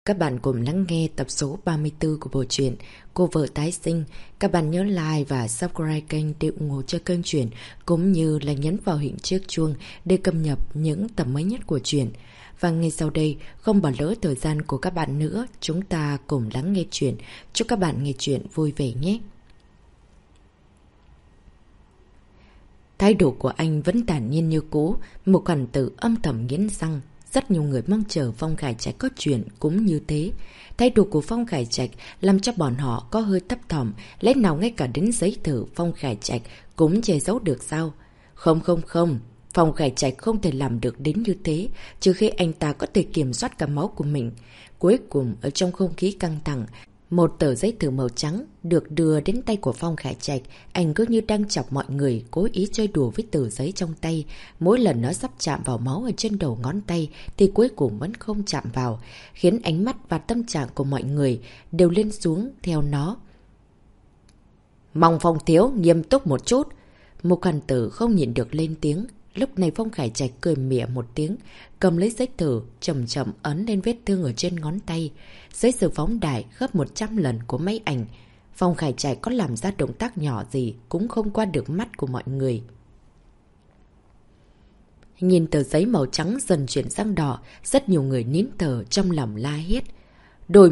Các bạn cùng lắng nghe tập số 34 của bộ truyện Cô vợ tái sinh. Các bạn nhớ like và subscribe kênh để ủng hộ cho kênh truyện, cũng như là nhấn vào hình chiếc chuông để cập nhật những tập mới nhất của truyện. Và ngay sau đây, không bỏ lỡ thời gian của các bạn nữa, chúng ta cùng lắng nghe truyện. Chúc các bạn nghe truyện vui vẻ nhé. Thái độ của anh vẫn thản nhiên như cũ, Mục Hàn Tử âm thầm nghiến răng. Rất nhiều người mong chờ Phong Khải Trạch có chuyện cũng như thế. Thái độ của Phong Khải Trạch làm cho bọn họ có hơi thấp thỏm, lẽ nào ngay cả đến giấy tờ Phong Khải Trạch cũng che giấu được sao? Không, Phong Khải Trạch không thể làm được đến như thế, trừ khi anh ta có thể kiểm soát cả máu của mình. Cuối cùng, ở trong không khí căng thẳng, một tờ giấy tờ màu trắng được đưa đến tay của Phong Khải Trạch. Anh cứ như đang chọc mọi người cố ý chơi đùa với tờ giấy trong tay. Mỗi lần nó sắp chạm vào máu ở trên đầu ngón tay thì cuối cùng vẫn không chạm vào, khiến ánh mắt và tâm trạng của mọi người đều lên xuống theo nó. Mong Phong thiếu nghiêm túc một chút. Mục Hàn Tử không nhịn được lên tiếng. Lúc này Phong Khải Trạch cười mỉa một tiếng, cầm lấy giấy tờ, chậm chậm ấn lên vết thương ở trên ngón tay. Giấy tờ phóng đại gấp 100 lần của máy ảnh. Phong Khải Trạch có làm ra động tác nhỏ gì cũng không qua được mắt của mọi người. Nhìn tờ giấy màu trắng dần chuyển sang đỏ, rất nhiều người nín thở trong lòng la hét. Đổi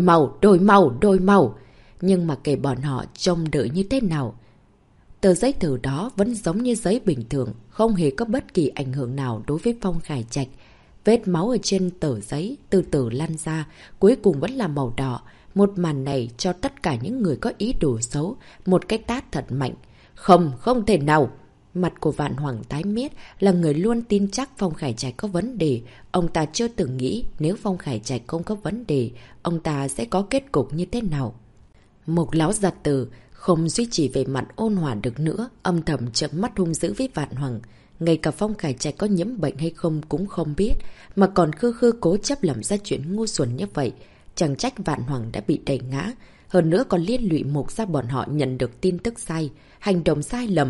màu! Nhưng mà kể bọn họ trông đợi như thế nào, tờ giấy tờ đó vẫn giống như giấy bình thường, không hề có bất kỳ ảnh hưởng nào đối với Phong Khải Trạch. Vết máu ở trên tờ giấy từ từ lan ra, cuối cùng vẫn là màu đỏ. Một màn này cho tất cả những người có ý đồ xấu một cái tát thật mạnh. Không thể nào! Mặt của Vạn Hoàng tái mét, là người luôn tin chắc Phong Khải Trạch có vấn đề. Ông ta chưa từng nghĩ nếu Phong Khải Trạch không có vấn đề, ông ta sẽ có kết cục như thế nào. Một lão già tử không duy trì về mặt ôn hòa được nữa, âm thầm chớp mắt hung dữ với Vạn Hoàng. Ngay cả Phong Khải Trạch có nhiễm bệnh hay không cũng không biết, mà còn khư cố chấp làm ra chuyện ngu xuẩn như vậy. Chẳng trách Vạn Hoàng đã bị đẩy ngã, hơn nữa còn liên lụy Mục ra bọn họ nhận được tin tức sai, hành động sai lầm.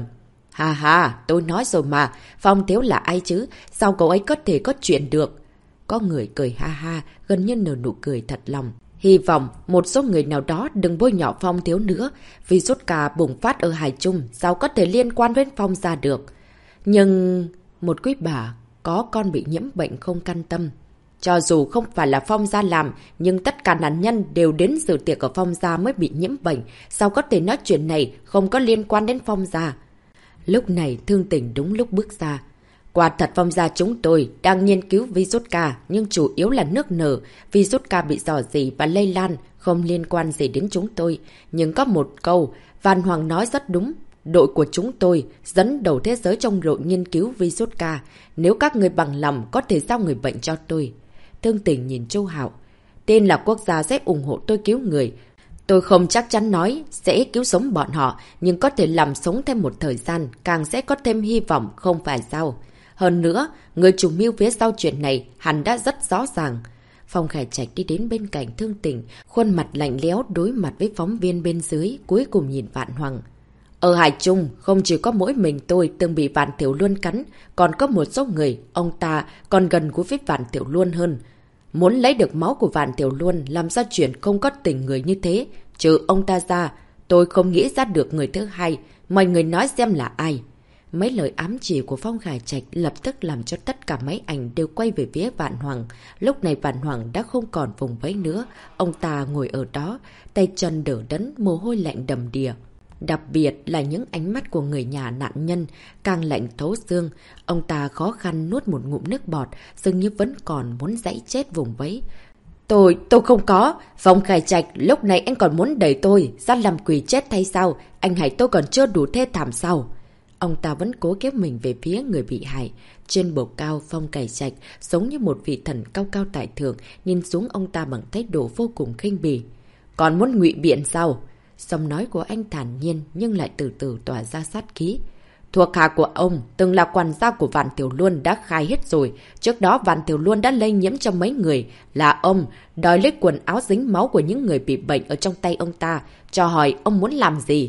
Ha, tôi nói rồi mà, Phong thiếu là ai chứ, sao cậu ấy có thể có chuyện được? Có người cười ha, gần như nở nụ cười thật lòng. Hy vọng một số người nào đó đừng bôi nhọ Phong thiếu nữa, vì sốt cà bùng phát ở Hải Trung sao có thể liên quan đến Phong ra được. Nhưng một quý bà có con bị nhiễm bệnh không can tâm. Cho dù không phải là Phong gia làm, nhưng tất cả nạn nhân đều đến dự tiệc ở Phong gia mới bị nhiễm bệnh, sao có thể nói chuyện này không có liên quan đến Phong gia. Lúc này Thương Tình đúng lúc bước ra. Quả thật Phong gia chúng tôi đang nghiên cứu virus ca, nhưng chủ yếu là nước nở. Virus ca bị rò rỉ và lây lan, không liên quan gì đến chúng tôi. Nhưng có một câu, Văn Hoàng nói rất đúng. Đội của chúng tôi dẫn đầu thế giới trong đội nghiên cứu virus ca. Nếu các người bằng lòng có thể giao người bệnh cho tôi. Thương Tình nhìn Châu Hạo. Tên là quốc gia sẽ ủng hộ tôi cứu người. Tôi không chắc chắn nói sẽ cứu sống bọn họ, nhưng có thể làm sống thêm một thời gian, càng sẽ có thêm hy vọng, không phải sao? Hơn nữa, người chủ mưu phía sau chuyện này hắn đã rất rõ ràng. Phong Khải Trạch đi đến bên cạnh Thương Tình, khuôn mặt lạnh lẽo đối mặt với phóng viên bên dưới, cuối cùng nhìn Vạn Hoàng. Ở Hải Trung, không chỉ có mỗi mình tôi từng bị Vạn Tiểu Luân cắn, còn có một số người, ông ta còn gần gũi với Vạn Tiểu Luân hơn. Muốn lấy được máu của Vạn Tiểu Luân làm ra chuyện không có tình người như thế, trừ ông ta ra, tôi không nghĩ ra được người thứ hai, mọi người nói xem là ai. Mấy lời ám chỉ của Phong Khải Trạch lập tức làm cho tất cả máy ảnh đều quay về phía Vạn Hoàng. Lúc này Vạn Hoàng đã không còn vùng vẫy nữa, ông ta ngồi ở đó, tay chân đỡ đẫn, mồ hôi lạnh đầm đìa. Đặc biệt là những ánh mắt của người nhà nạn nhân càng lạnh thấu xương. Ông ta khó khăn nuốt một ngụm nước bọt, dường như vẫn còn muốn giãy chết vùng vẫy. Tôi không có. Phong Khải Trạch, lúc này anh còn muốn đẩy tôi ra làm quỷ chết hay sao? Anh hãy tôi còn chưa đủ thê thảm sao? Ông ta vẫn cố kéo mình về phía người bị hại. Trên bầu cao, Phong Khải Trạch giống như một vị thần cao cao tại thượng, nhìn xuống ông ta bằng thái độ vô cùng khinh bỉ. Còn muốn ngụy biện sao? Giọng nói của anh thản nhiên nhưng lại từ từ tỏa ra sát khí. Thuộc hạ của ông từng là quản gia của Vạn Tiểu Luân đã khai hết rồi. Trước đó Vạn Tiểu Luân đã lây nhiễm cho mấy người. Là ông đòi lấy quần áo dính máu của những người bị bệnh ở trong tay ông ta. Cho hỏi ông muốn làm gì?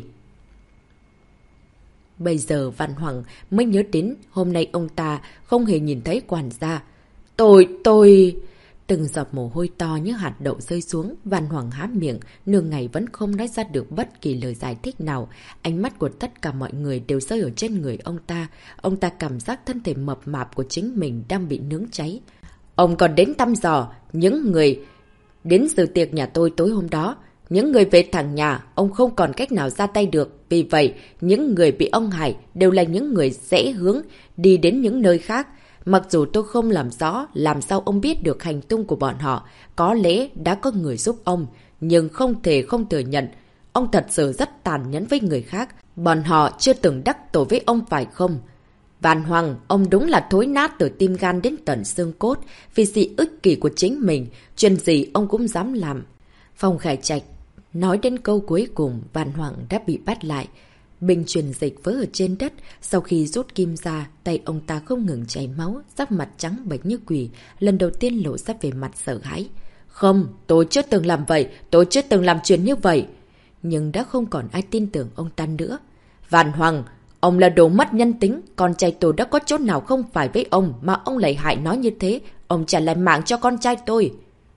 Bây giờ Văn Hoàng mới nhớ đến hôm nay ông ta không hề nhìn thấy quản gia. Từng giọt mồ hôi to như hạt đậu rơi xuống, Văn Hoàng há miệng, nửa ngày vẫn không nói ra được bất kỳ lời giải thích nào. Ánh mắt của tất cả mọi người đều rơi ở trên người ông ta. Ông ta cảm giác thân thể mập mạp của chính mình đang bị nướng cháy. Ông còn đến thăm dò những người đến dự tiệc nhà tôi tối hôm đó. Những người về thẳng nhà, ông không còn cách nào ra tay được. Vì vậy, những người bị ông hại đều là những người dễ hướng đi đến những nơi khác. Mặc dù tôi không làm rõ làm sao ông biết được hành tung của bọn họ, có lẽ đã có người giúp ông, nhưng không thể không thừa nhận. Ông thật sự rất tàn nhẫn với người khác, bọn họ chưa từng đắc tội với ông phải không? Văn Hoàng, ông đúng là thối nát từ tim gan đến tận xương cốt, vì sự ích kỷ của chính mình, chuyện gì ông cũng dám làm. Phong Khải Trạch nói đến câu cuối cùng, Văn Hoàng đã bị bắt lại. Bình truyền dịch vỡ ở trên đất, sau khi rút kim ra, tay ông ta không ngừng chảy máu, sắc mặt trắng bệch như quỷ, lần đầu tiên lộ ra về mặt sợ hãi. Không, tôi chưa từng làm vậy, tôi chưa từng làm chuyện như vậy. Nhưng đã không còn ai tin tưởng ông ta nữa. Văn Hoàng, ông là đồ mất nhân tính, con trai tôi đã có chỗ nào không phải với ông mà ông lại hại nó như thế, ông trả lại mạng cho con trai tôi.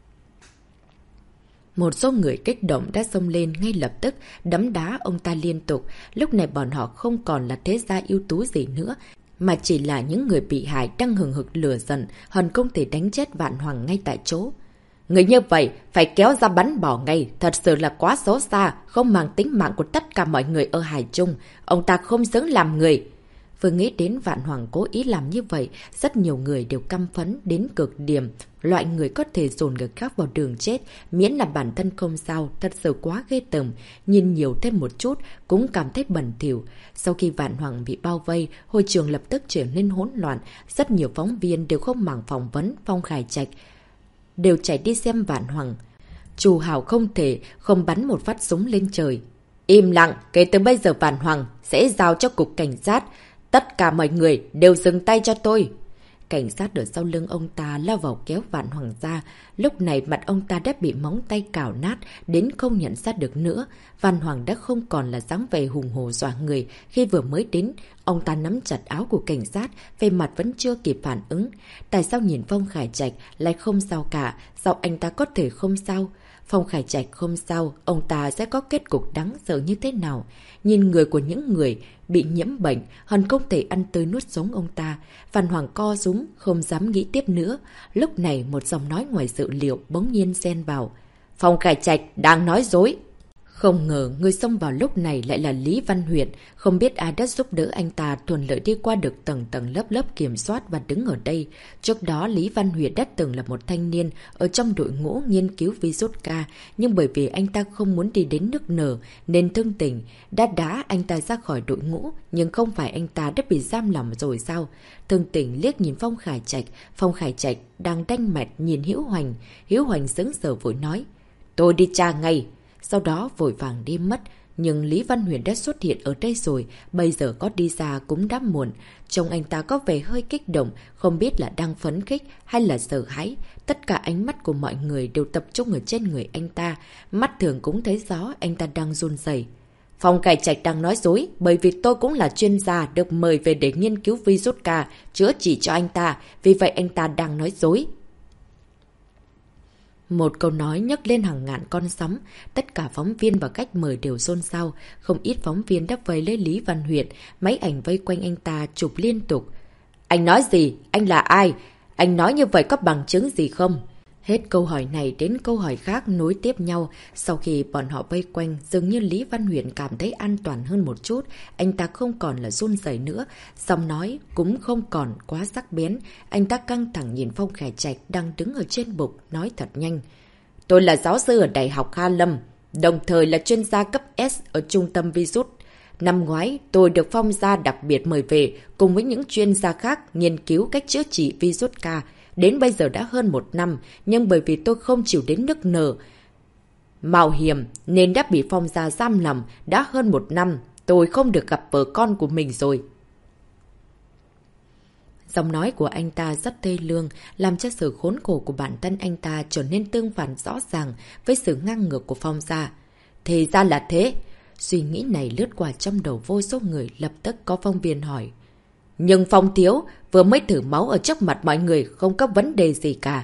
Một số người kích động đã xông lên ngay lập tức, đấm đá ông ta liên tục. Lúc này bọn họ không còn là thế gia ưu tú gì nữa, mà chỉ là những người bị hại đang hừng hực lửa giận, hận không thể đánh chết Vạn Hoàng ngay tại chỗ. Người như vậy phải kéo ra bắn bỏ ngay, thật sự là quá xấu xa, không mang tính mạng của tất cả mọi người ở Hải Trung. Ông ta không xứng làm người. Vừa nghĩ đến Vạn Hoàng cố ý làm như vậy, rất nhiều người đều căm phẫn đến cực điểm. Loại người có thể dồn người khác vào đường chết, miễn là bản thân không sao, thật sự quá ghê tởm. Nhìn nhiều thêm một chút, cũng cảm thấy bẩn thỉu. Sau khi Vạn Hoàng bị bao vây, hội trường lập tức trở nên hỗn loạn. Rất nhiều phóng viên đều không màng phỏng vấn Phong Khải Trạch, đều chạy đi xem Vạn Hoàng. Chu Hào không thể không bắn một phát súng lên trời. Im lặng, kể từ bây giờ Vạn Hoàng sẽ giao cho cục cảnh sát. Tất cả mọi người đều dừng tay cho tôi. Cảnh sát ở sau lưng ông ta lao vào kéo Vạn Hoàng ra. Lúc này mặt ông ta đã bị móng tay cào nát đến không nhận ra được nữa. Vạn Hoàng đã không còn là dáng vẻ hùng hổ dọa người. Khi vừa mới đến, ông ta nắm chặt áo của cảnh sát, về mặt vẫn chưa kịp phản ứng. Tại sao nhìn Phong Khải Trạch lại không sao cả? Sao anh ta có thể không sao? Phong Khải Trạch không sao, ông ta sẽ có kết cục đáng sợ như thế nào? Nhìn người của những người bị nhiễm bệnh, hận không thể ăn tươi nuốt sống ông ta. Văn Hoàng co rúm, không dám nghĩ tiếp nữa. Lúc này một giọng nói ngoài dự liệu bỗng nhiên xen vào. Phong Khải Trạch đang nói dối. Không ngờ người xông vào lúc này lại là Lý Văn Huyệt. Không biết ai đã giúp đỡ anh ta thuận lợi đi qua được tầng tầng lớp lớp kiểm soát và đứng ở đây. Trước đó Lý Văn Huyệt đã từng là một thanh niên ở trong đội ngũ nghiên cứu virus K. Nhưng bởi vì anh ta không muốn đi đến nước nở nên thương tình đã đá anh ta ra khỏi đội ngũ. Nhưng không phải anh ta đã bị giam lỏng rồi sao? Thương tình liếc nhìn Phong Khải Trạch. Phong Khải Trạch đang đanh mặt nhìn Hữu Hoành. Hữu Hoành sững sờ vội nói. Tôi đi tra ngay. Sau đó vội vàng đi mất, nhưng Lý Văn Huyền đã xuất hiện ở đây rồi, bây giờ có đi ra cũng đã muộn. Trông anh ta có vẻ hơi kích động, không biết là đang phấn khích hay là sợ hãi. Tất cả ánh mắt của mọi người đều tập trung ở trên người anh ta, mắt thường cũng thấy rõ anh ta đang run rẩy. Phong Khải Trạch đang nói dối, bởi vì tôi cũng là chuyên gia được mời về để nghiên cứu virus K, chữa trị cho anh ta, vì vậy anh ta đang nói dối. Một câu nói nhấc lên hàng ngàn con sóng, tất cả phóng viên và khách mời đều xôn xao, không ít phóng viên đã vây lấy Lý Văn Huyệt, máy ảnh vây quanh anh ta chụp liên tục. Anh nói gì? Anh là ai? Anh nói như vậy có bằng chứng gì không? Hết câu hỏi này đến câu hỏi khác nối tiếp nhau. Sau khi bọn họ vây quanh, dường như Lý Văn Huyền cảm thấy an toàn hơn một chút. Anh ta không còn là run rẩy nữa. Giọng nói cũng không còn quá sắc bén. Anh ta căng thẳng nhìn Phong Khải Trạch đang đứng ở trên bục, nói thật nhanh. Tôi là giáo sư ở Đại học Hà Lâm, đồng thời là chuyên gia cấp S ở trung tâm virus. Năm ngoái, tôi được Phong gia đặc biệt mời về cùng với những chuyên gia khác nghiên cứu cách chữa trị virus K. Đến bây giờ đã hơn 1 năm, nhưng bởi vì tôi không chịu đến nức nở mạo hiểm nên đã bị Phong gia giam lỏng. Đã hơn 1 năm, tôi không được gặp vợ con của mình rồi. Giọng nói của anh ta rất thê lương, làm cho sự khốn khổ của bản thân anh ta trở nên tương phản rõ ràng với sự ngang ngược của Phong gia. Thì ra là thế. Suy nghĩ này lướt qua trong đầu vô số người, lập tức có phóng viên hỏi. Nhưng Phong thiếu vừa mới thử máu ở trước mặt mọi người, không có vấn đề gì cả.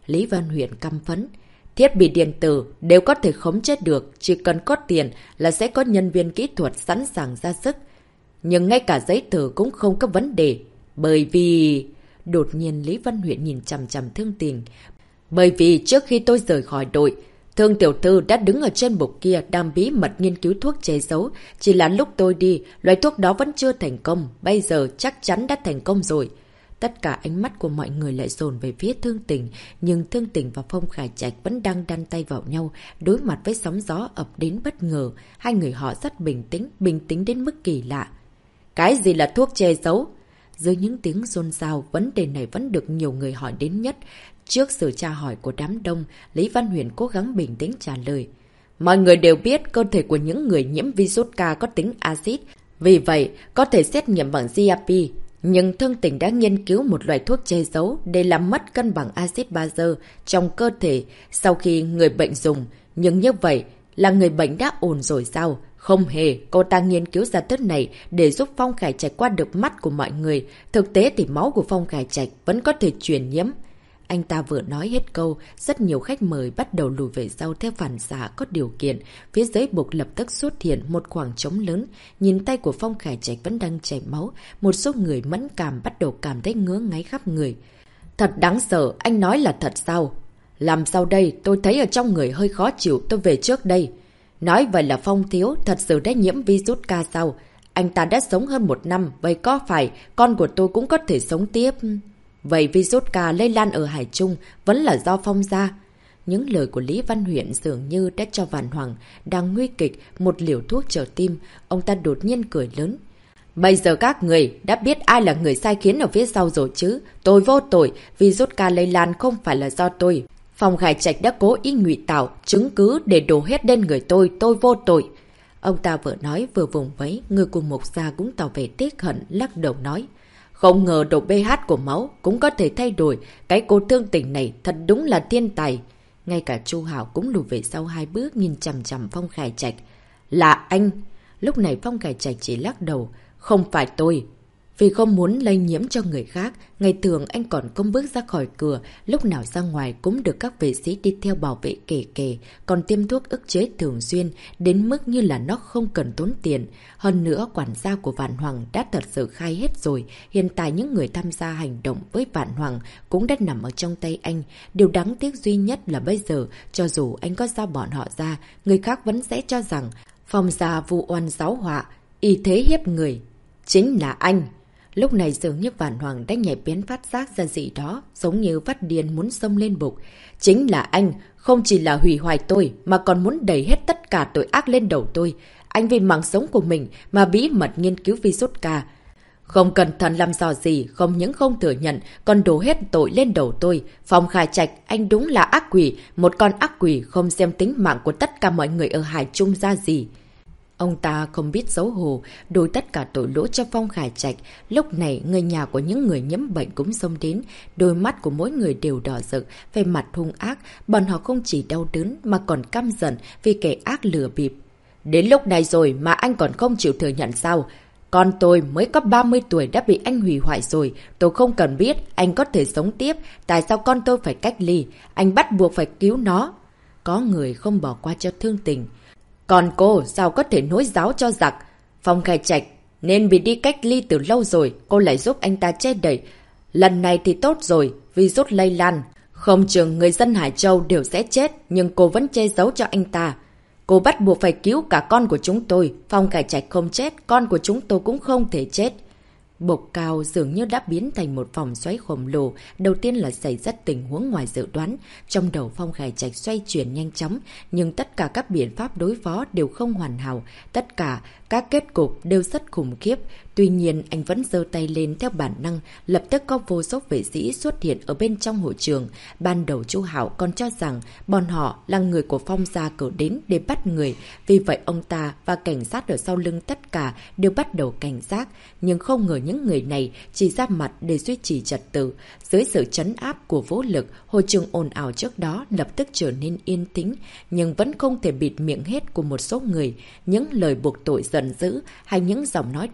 Lý Văn Huyện căm phẫn. Thiết bị điện tử đều có thể khống chế được, chỉ cần có tiền là sẽ có nhân viên kỹ thuật sẵn sàng ra sức. Nhưng ngay cả giấy tờ cũng không có vấn đề. Bởi vì... Đột nhiên Lý Văn Huyện nhìn chằm chằm Thương Tình. Bởi vì trước khi tôi rời khỏi đội, Thương tiểu thư đã đứng ở trên bục kia đang bí mật nghiên cứu thuốc che giấu. Chỉ là lúc tôi đi, loại thuốc đó vẫn chưa thành công. Bây giờ chắc chắn đã thành công rồi. Tất cả ánh mắt của mọi người lại dồn về phía Thương Tình. Nhưng Thương Tình và Phong Khải Trạch vẫn đang đan tay vào nhau, đối mặt với sóng gió ập đến bất ngờ. Hai người họ rất bình tĩnh đến mức kỳ lạ. Cái gì là thuốc che giấu? Dưới những tiếng xôn xao, vấn đề này vẫn được nhiều người hỏi đến nhất. Trước sự tra hỏi của đám đông, Lý Văn Huyền cố gắng bình tĩnh trả lời. Mọi người đều biết cơ thể của những người nhiễm virus K có tính axit, vì vậy có thể xét nghiệm bằng GAP. Nhưng Thương Tình đã nghiên cứu một loại thuốc che giấu để làm mất cân bằng axit bazơ trong cơ thể sau khi người bệnh dùng. Nhưng như vậy là người bệnh đã ổn rồi sao? Không hề, cô ta nghiên cứu ra thứ này để giúp Phong Khải Trạch qua được mắt của mọi người. Thực tế thì máu của Phong Khải Trạch vẫn có thể truyền nhiễm. Anh ta vừa nói hết câu, rất nhiều khách mời bắt đầu lùi về sau theo phản xạ có điều kiện. Phía dưới bục lập tức xuất hiện một khoảng trống lớn. Nhìn tay của Phong Khải Trạch vẫn đang chảy máu. Một số người mẫn cảm bắt đầu cảm thấy ngứa ngáy khắp người. Thật đáng sợ, anh nói là thật sao? Làm sao đây, tôi thấy ở trong người hơi khó chịu, tôi về trước đây. Nói vậy là Phong thiếu thật sự đã nhiễm virus K sao? Anh ta đã sống hơn 1 năm, vậy có phải con của tôi cũng có thể sống tiếp? Vậy virus K lây lan ở Hải Trung vẫn là do Phong gia. Những lời của Lý Văn Huyện dường như đã cho Vạn Hoàng đang nguy kịch một liều thuốc trợ tim. Ông ta đột nhiên cười lớn. Bây giờ các người đã biết ai là người sai khiến ở phía sau rồi chứ? Tôi vô tội, virus K lây lan không phải là do tôi. Phong Khải Trạch đã cố ý ngụy tạo chứng cứ để đổ hết lên người tôi vô tội. Ông ta vừa nói vừa vùng vẫy, người của Mục gia cũng tỏ vẻ tiếc hận, lắc đầu nói. Không ngờ độ pH của máu cũng có thể thay đổi, cái cô Thương Tình này thật đúng là thiên tài. Ngay cả Chu Hảo cũng lùi về sau 2 bước nhìn chằm chằm Phong Khải Trạch. Là anh. Lúc này Phong Khải Trạch chỉ lắc đầu. Không phải tôi. Vì không muốn lây nhiễm cho người khác, ngày thường anh còn không bước ra khỏi cửa, lúc nào ra ngoài cũng được các vệ sĩ đi theo bảo vệ kề, còn tiêm thuốc ức chế thường xuyên, đến mức như là nó không cần tốn tiền. Hơn nữa, quản gia của Vạn Hoàng đã thật sự khai hết rồi, hiện tại những người tham gia hành động với Vạn Hoàng cũng đã nằm ở trong tay anh. Điều đáng tiếc duy nhất là bây giờ, cho dù anh có giao bọn họ ra, người khác vẫn sẽ cho rằng Phong gia vu oan giáo họa, y thế hiếp người. Chính là anh! Lúc này dường như Vạn Hoàng đã nhạy bén phát giác ra gì đó, giống như phát điên muốn xông lên bục. Chính là anh, không chỉ là hủy hoại tôi, mà còn muốn đẩy hết tất cả tội ác lên đầu tôi. Anh vì mạng sống của mình mà bí mật nghiên cứu virus K. Không cẩn thận làm dò gì, không những không thừa nhận, còn đổ hết tội lên đầu tôi. Phong Khải Trạch, anh đúng là ác quỷ, một con ác quỷ không xem tính mạng của tất cả mọi người ở Hải Trung ra gì. Ông ta không biết xấu hổ, đổ tất cả tội lỗi cho Phong Khải Trạch. Lúc này, người nhà của những người nhiễm bệnh cũng xông đến. Đôi mắt của mỗi người đều đỏ rực, về mặt hung ác. Bọn họ không chỉ đau đớn mà còn căm giận vì kẻ ác lừa bịp. Đến lúc này rồi mà anh còn không chịu thừa nhận sao? Con tôi mới có 30 tuổi đã bị anh hủy hoại rồi. Tôi không cần biết anh có thể sống tiếp. Tại sao con tôi phải cách ly? Anh bắt buộc phải cứu nó. Có người không bỏ qua cho Thương Tình. Còn cô sao có thể nối giáo cho giặc? Phong Khải Trạch nên bị đi cách ly từ lâu rồi, cô lại giúp anh ta che đậy. Lần này thì tốt rồi, virus lây lan. Không chừng người dân Hải Châu đều sẽ chết, nhưng cô vẫn che giấu cho anh ta. Cô bắt buộc phải cứu cả con của chúng tôi. Phong Khải Trạch không chết, con của chúng tôi cũng không thể chết. Bục cao dường như đã biến thành một vòng xoáy khổng lồ. Đầu tiên là xảy ra tình huống ngoài dự đoán. Trong đầu Phong Khải Trạch xoay chuyển nhanh chóng, nhưng tất cả các biện pháp đối phó đều không hoàn hảo. Tất cả các kết cục đều rất khủng khiếp. Tuy nhiên anh vẫn giơ tay lên theo bản năng. Lập tức có vô số vệ sĩ xuất hiện ở bên trong hội trường. Ban đầu Chu Hảo còn cho rằng bọn họ là người của Phong gia cử đến để bắt người. Vì vậy ông ta và cảnh sát ở sau lưng tất cả đều bắt đầu cảnh giác. Nhưng không ngờ những người này chỉ ra mặt để duy trì trật tự. Dưới sự trấn áp của vũ lực, hội trường ồn ào trước đó lập tức trở nên yên tĩnh. Nhưng vẫn không thể bịt miệng hết của một số người. Những lời buộc tội giận dữ hay những giọng nói đau khổ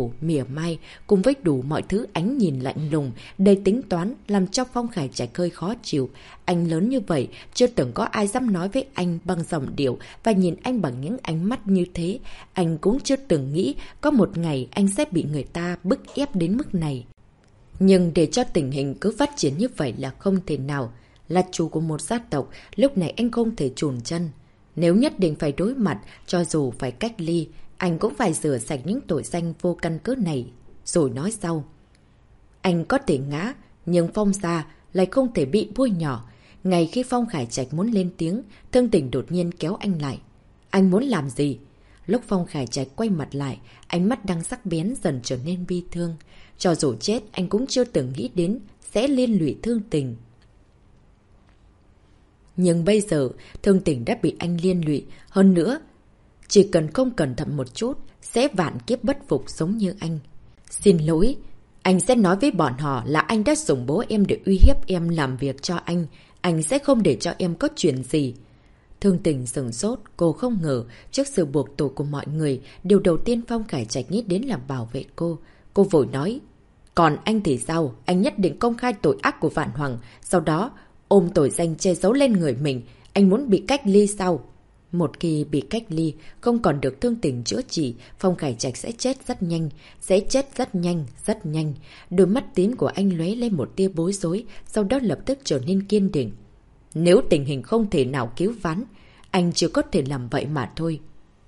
khổ, mỉa mai, cùng với đủ mọi thứ ánh nhìn lạnh lùng, đầy tính toán, làm cho Phong Khải Trạch hơi khó chịu. Anh lớn như vậy, chưa từng có ai dám nói với anh bằng giọng điệu và nhìn anh bằng những ánh mắt như thế. Anh cũng chưa từng nghĩ có một ngày anh sẽ bị người ta bức ép đến mức này. Nhưng để cho tình hình cứ phát triển như vậy là không thể nào. Là chủ của một gia tộc, lúc này anh không thể chùn chân. Nếu nhất định phải đối mặt, cho dù phải cách ly, anh cũng phải rửa sạch những tội danh vô căn cứ này. Rồi nói sau. Anh có thể ngã, nhưng Phong gia lại không thể bị bôi nhỏ. Ngay khi Phong Khải Trạch muốn lên tiếng, Thương Tình đột nhiên kéo anh lại. Anh muốn làm gì? Lúc Phong Khải Trạch quay mặt lại, ánh mắt đang sắc bén dần trở nên bi thương. Cho dù chết, anh cũng chưa từng nghĩ đến sẽ liên lụy Thương Tình. Nhưng bây giờ, Thương Tình đã bị anh liên lụy. Hơn nữa, chỉ cần không cẩn thận một chút, sẽ vạn kiếp bất phục giống như anh. Xin lỗi, anh sẽ nói với bọn họ là anh đã dùng bố em để uy hiếp em làm việc cho anh. Anh sẽ không để cho em có chuyện gì. Thương Tình sửng sốt, cô không ngờ trước sự buộc tội của mọi người, điều đầu tiên Phong Khải Trạch nghĩ đến là bảo vệ cô. Cô vội nói, còn anh thì sao? Anh nhất định công khai tội ác của Vạn Hoàng, sau đó ôm tội danh che giấu lên người mình. Anh muốn bị cách ly sao? Một khi bị cách ly, không còn được Thương Tình chữa trị, Phong Khải Trạch sẽ chết rất nhanh, sẽ chết rất nhanh, rất nhanh. Đôi mắt tím của anh lóe lên một tia bối rối, sau đó lập tức trở nên kiên định. Nếu tình hình không thể nào cứu vãn, anh chỉ có thể làm vậy mà thôi.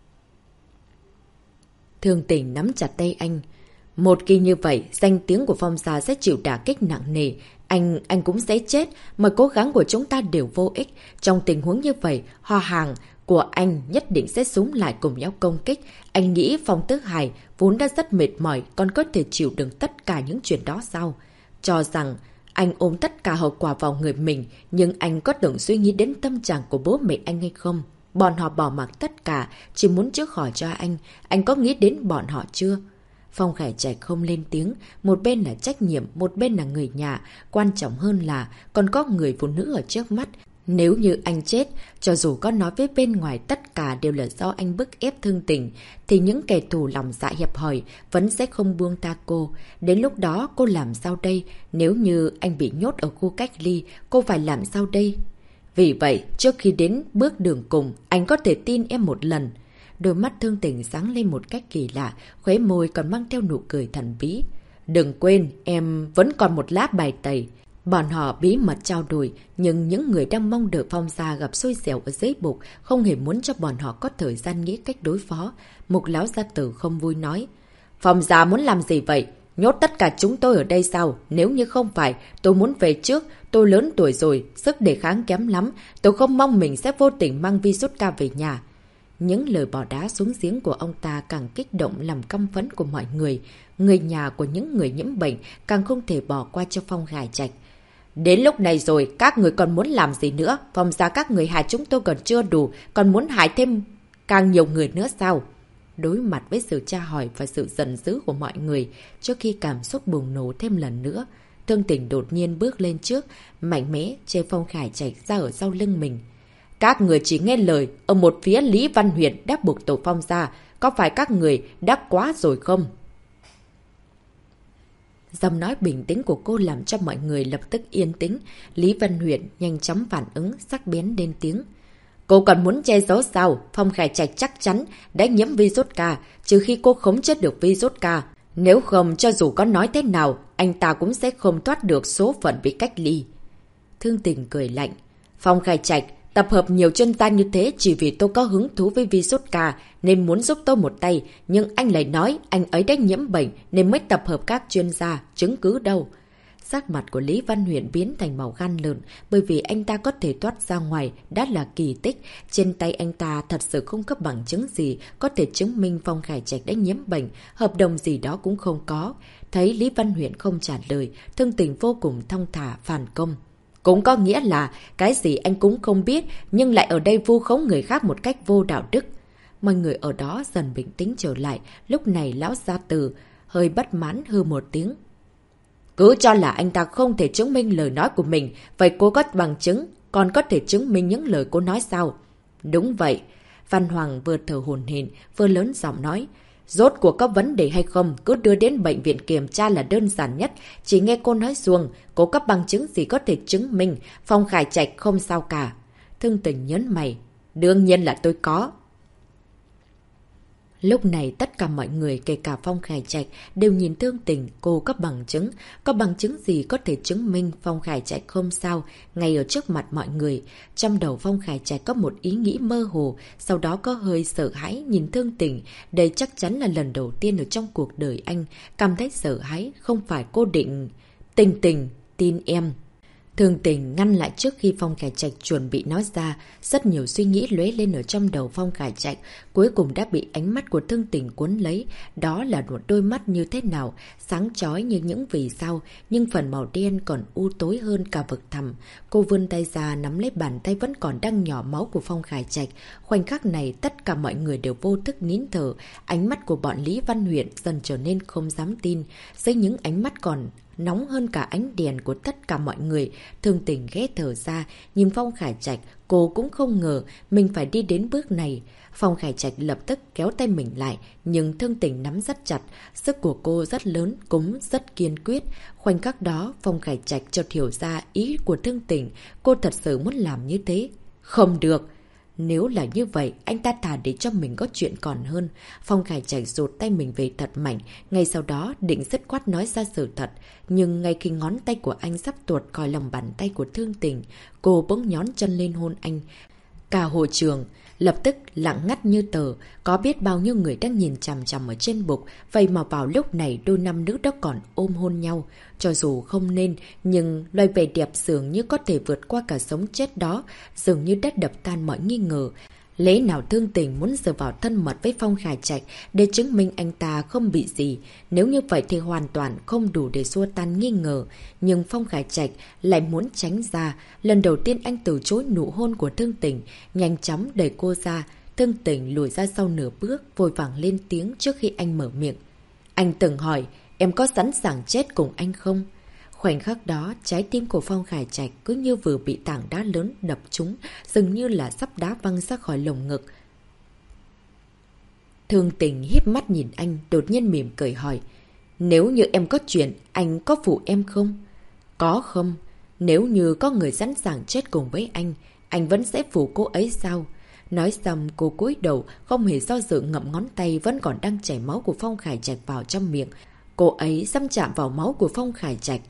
Thương Tình nắm chặt tay anh. Một khi như vậy, danh tiếng của Phong gia sẽ chịu đả kích nặng nề. Anh cũng sẽ chết, mọi cố gắng của chúng ta đều vô ích. Trong tình huống như vậy, họ hàng của anh nhất định sẽ xúm lại cùng nhau công kích. Anh nghĩ Phong Tước Hải vốn đã rất mệt mỏi, còn có thể chịu đựng tất cả những chuyện đó sao? Cho rằng anh ôm tất cả hậu quả vào người mình, nhưng anh có từng suy nghĩ đến tâm trạng của bố mẹ anh hay không? Bọn họ bỏ mặc tất cả, chỉ muốn chữa khỏi cho anh có nghĩ đến bọn họ chưa? Phong Khải Trạch không lên tiếng, một bên là trách nhiệm, một bên là người nhà, quan trọng hơn là còn có người phụ nữ ở trước mắt. Nếu như anh chết, cho dù có nói với bên ngoài tất cả đều là do anh bức ép Thương Tình, thì những kẻ thù lòng dạ hẹp hòi vẫn sẽ không buông tha cô. Đến lúc đó cô làm sao đây? Nếu như anh bị nhốt ở khu cách ly, cô phải làm sao đây? Vì vậy, trước khi đến bước đường cùng, anh có thể tin em một lần. Đôi mắt Thương Tình sáng lên một cách kỳ lạ, khóe môi còn mang theo nụ cười thần bí. Đừng quên, em vẫn còn một lá bài tẩy. Bọn họ bí mật trao đổi, nhưng những người đang mong đợi Phong gia gặp xui xẻo ở dưới bục, không hề muốn cho bọn họ có thời gian nghĩ cách đối phó. Mục Lão gia tử không vui nói. Phong gia muốn làm gì vậy? Nhốt tất cả chúng tôi ở đây sao? Nếu như không phải, tôi muốn về trước. Tôi lớn tuổi rồi, sức đề kháng kém lắm. Tôi không mong mình sẽ vô tình mang virus ca về nhà. Những lời bỏ đá xuống giếng của ông ta càng kích động làm căm phẫn của mọi người. Người nhà của những người nhiễm bệnh càng không thể bỏ qua cho Phong Khải Trạch. Đến lúc này rồi, các người còn muốn làm gì nữa? Phong gia các người hại chúng tôi còn chưa đủ, còn muốn hại thêm càng nhiều người nữa sao? Đối mặt với sự tra hỏi và sự giận dữ của mọi người, trước khi cảm xúc bùng nổ thêm lần nữa, Thương Tình đột nhiên bước lên trước, mạnh mẽ chê Phong Khải Trạch ra ở sau lưng mình. Các người chỉ nghe lời, ở một phía Lý Văn Huyền đã buộc tổ Phong gia, có phải các người đã quá rồi không? Giọng nói bình tĩnh của cô làm cho mọi người lập tức yên tĩnh. Lý Văn Huyền nhanh chóng phản ứng, sắc bén lên tiếng. Cô còn muốn che giấu sao? Phong Khải Trạch chắc chắn đã nhiễm virus ca, trừ khi cô khống chế được virus ca. Nếu không, cho dù có nói thế nào, anh ta cũng sẽ không thoát được số phận bị cách ly. Thương Tình cười lạnh. Phong Khải Trạch tập hợp nhiều chuyên gia như thế chỉ vì tôi có hứng thú với virus ca nên muốn giúp tôi một tay, nhưng anh lại nói anh ấy đã nhiễm bệnh nên mới tập hợp các chuyên gia, chứng cứ đâu. Sắc mặt của Lý Văn Huyền biến thành màu gan lợn, bởi vì anh ta có thể thoát ra ngoài đã là kỳ tích. Trên tay anh ta thật sự không có bằng chứng gì có thể chứng minh Phong Khải Trạch đã nhiễm bệnh, hợp đồng gì đó cũng không có. Thấy Lý Văn Huyền không trả lời, Thương Tình vô cùng thong thả phản công. Cũng có nghĩa là cái gì anh cũng không biết, nhưng lại ở đây vu khống người khác một cách vô đạo đức. Mọi người ở đó dần bình tĩnh trở lại, lúc này Lão Gia Từ hơi bất mãn hư một tiếng. Cứ cho là anh ta không thể chứng minh lời nói của mình, vậy cô có bằng chứng, còn có thể chứng minh những lời cô nói sao? Đúng vậy. Văn Hoàng vừa thở hổn hển vừa lớn giọng nói. Rốt cuộc có vấn đề hay không, cứ đưa đến bệnh viện kiểm tra là đơn giản nhất. Chỉ nghe cô nói xuồng, cô có bằng chứng gì có thể chứng minh Phong Khải Trạch không sao cả. Thương Tình nhấn mày. Đương nhiên là tôi có. Lúc này tất cả mọi người kể cả Phong Khải Trạch đều nhìn Thương Tình. Cô có bằng chứng. Có bằng chứng gì có thể chứng minh Phong Khải Trạch không sao ngay ở trước mặt mọi người. Trong đầu Phong Khải Trạch có một ý nghĩ mơ hồ, sau đó có hơi sợ hãi nhìn Thương Tình. Đây chắc chắn là lần đầu tiên ở trong cuộc đời anh cảm thấy sợ hãi. Không phải cô định. Tình Tình, tin em. Thương Tình ngăn lại trước khi Phong Khải Trạch chuẩn bị nói ra. Rất nhiều suy nghĩ lóe lên ở trong đầu Phong Khải Trạch, cuối cùng đã bị ánh mắt của Thương Tình cuốn lấy. Đó là một đôi mắt như thế nào, sáng chói như những vì sao, nhưng phần màu đen còn u tối hơn cả vực thẳm. Cô vươn tay ra nắm lấy bàn tay vẫn còn đang nhỏ máu của Phong Khải Trạch. Khoảnh khắc này tất cả mọi người đều vô thức nín thở. Ánh mắt của bọn Lý Văn Huyện dần trở nên không dám tin. Dưới những ánh mắt còn nóng hơn cả ánh đèn của tất cả mọi người, Thương Tình ghé thở ra, nhìn Phong Khải Trạch, cô cũng không ngờ mình phải đi đến bước này. Phong Khải Trạch lập tức kéo tay mình lại, nhưng Thương Tình nắm rất chặt, sức của cô rất lớn, cũng rất kiên quyết. Khoảnh khắc đó, Phong Khải Trạch chợt hiểu ra ý của Thương Tình, cô thật sự muốn làm như thế. Không được! Nếu là như vậy, anh ta thà để cho mình có chuyện còn hơn. Phong Khải Trạch rụt tay mình về thật mạnh, ngay sau đó định dứt khoát nói ra sự thật. Nhưng ngay khi ngón tay của anh sắp tuột khỏi lòng bàn tay của Thương Tình, cô bỗng nhón chân lên hôn anh. Cả hội trường lập tức lặng ngắt như tờ, có biết bao nhiêu người đang nhìn chằm chằm ở trên bục, vậy mà vào lúc này đôi nam nữ đó còn ôm hôn nhau. Cho dù không nên, nhưng loài vẻ đẹp dường như có thể vượt qua cả sống chết đó, dường như đã đập tan mọi nghi ngờ. Lẽ nào Thương Tình muốn dựa vào thân mật với Phong Khải Trạch để chứng minh anh ta không bị gì? Nếu như vậy thì hoàn toàn không đủ để xua tan nghi ngờ. Nhưng Phong Khải Trạch lại muốn tránh ra. Lần đầu tiên anh từ chối nụ hôn của Thương Tình, nhanh chóng đẩy cô ra. Thương Tình lùi ra sau nửa bước, vội vàng lên tiếng trước khi anh mở miệng. Anh từng hỏi, em có sẵn sàng chết cùng anh không? Khoảnh khắc đó, trái tim của Phong Khải Trạch cứ như vừa bị tảng đá lớn đập trúng, dường như là sắp đá văng ra khỏi lồng ngực. Thương Tình híp mắt nhìn anh, đột nhiên mỉm cười hỏi. Nếu như em có chuyện, anh có phụ em không? Có không? Nếu như có người sẵn sàng chết cùng với anh vẫn sẽ phụ cô ấy sao? Nói xong, cô cúi đầu, không hề do dự ngậm ngón tay vẫn còn đang chảy máu của Phong Khải Trạch vào trong miệng. Cô ấy xâm chạm vào máu của Phong Khải Trạch.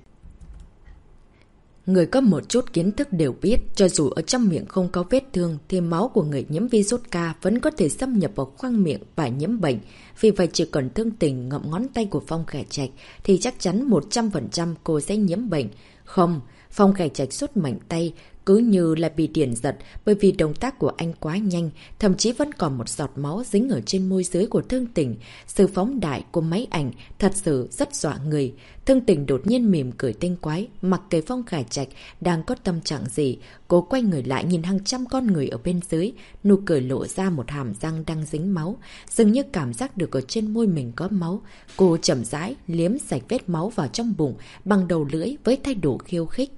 Người có một chút kiến thức đều biết, cho dù ở trong miệng không có vết thương, thì máu của người nhiễm virus K vẫn có thể xâm nhập vào khoang miệng và nhiễm bệnh. Vì vậy chỉ cần Thương Tình ngậm ngón tay của Phong Khải Trạch, thì chắc chắn 100% cô sẽ nhiễm bệnh. Không, Phong Khải Trạch sút mạnh tay, cứ như là bị điện giật, bởi vì động tác của anh quá nhanh, thậm chí vẫn còn một giọt máu dính ở trên môi dưới của Thương Tình. Sự phóng đại của máy ảnh thật sự rất dọa người. Thương Tình đột nhiên mỉm cười tinh quái, mặc kệ Phong Khải Trạch đang có tâm trạng gì. Cô quay người lại nhìn hàng trăm con người ở bên dưới, nụ cười lộ ra một hàm răng đang dính máu, dường như cảm giác được ở trên môi mình có máu. Cô chậm rãi liếm sạch vết máu vào trong bụng bằng đầu lưỡi với thái độ khiêu khích.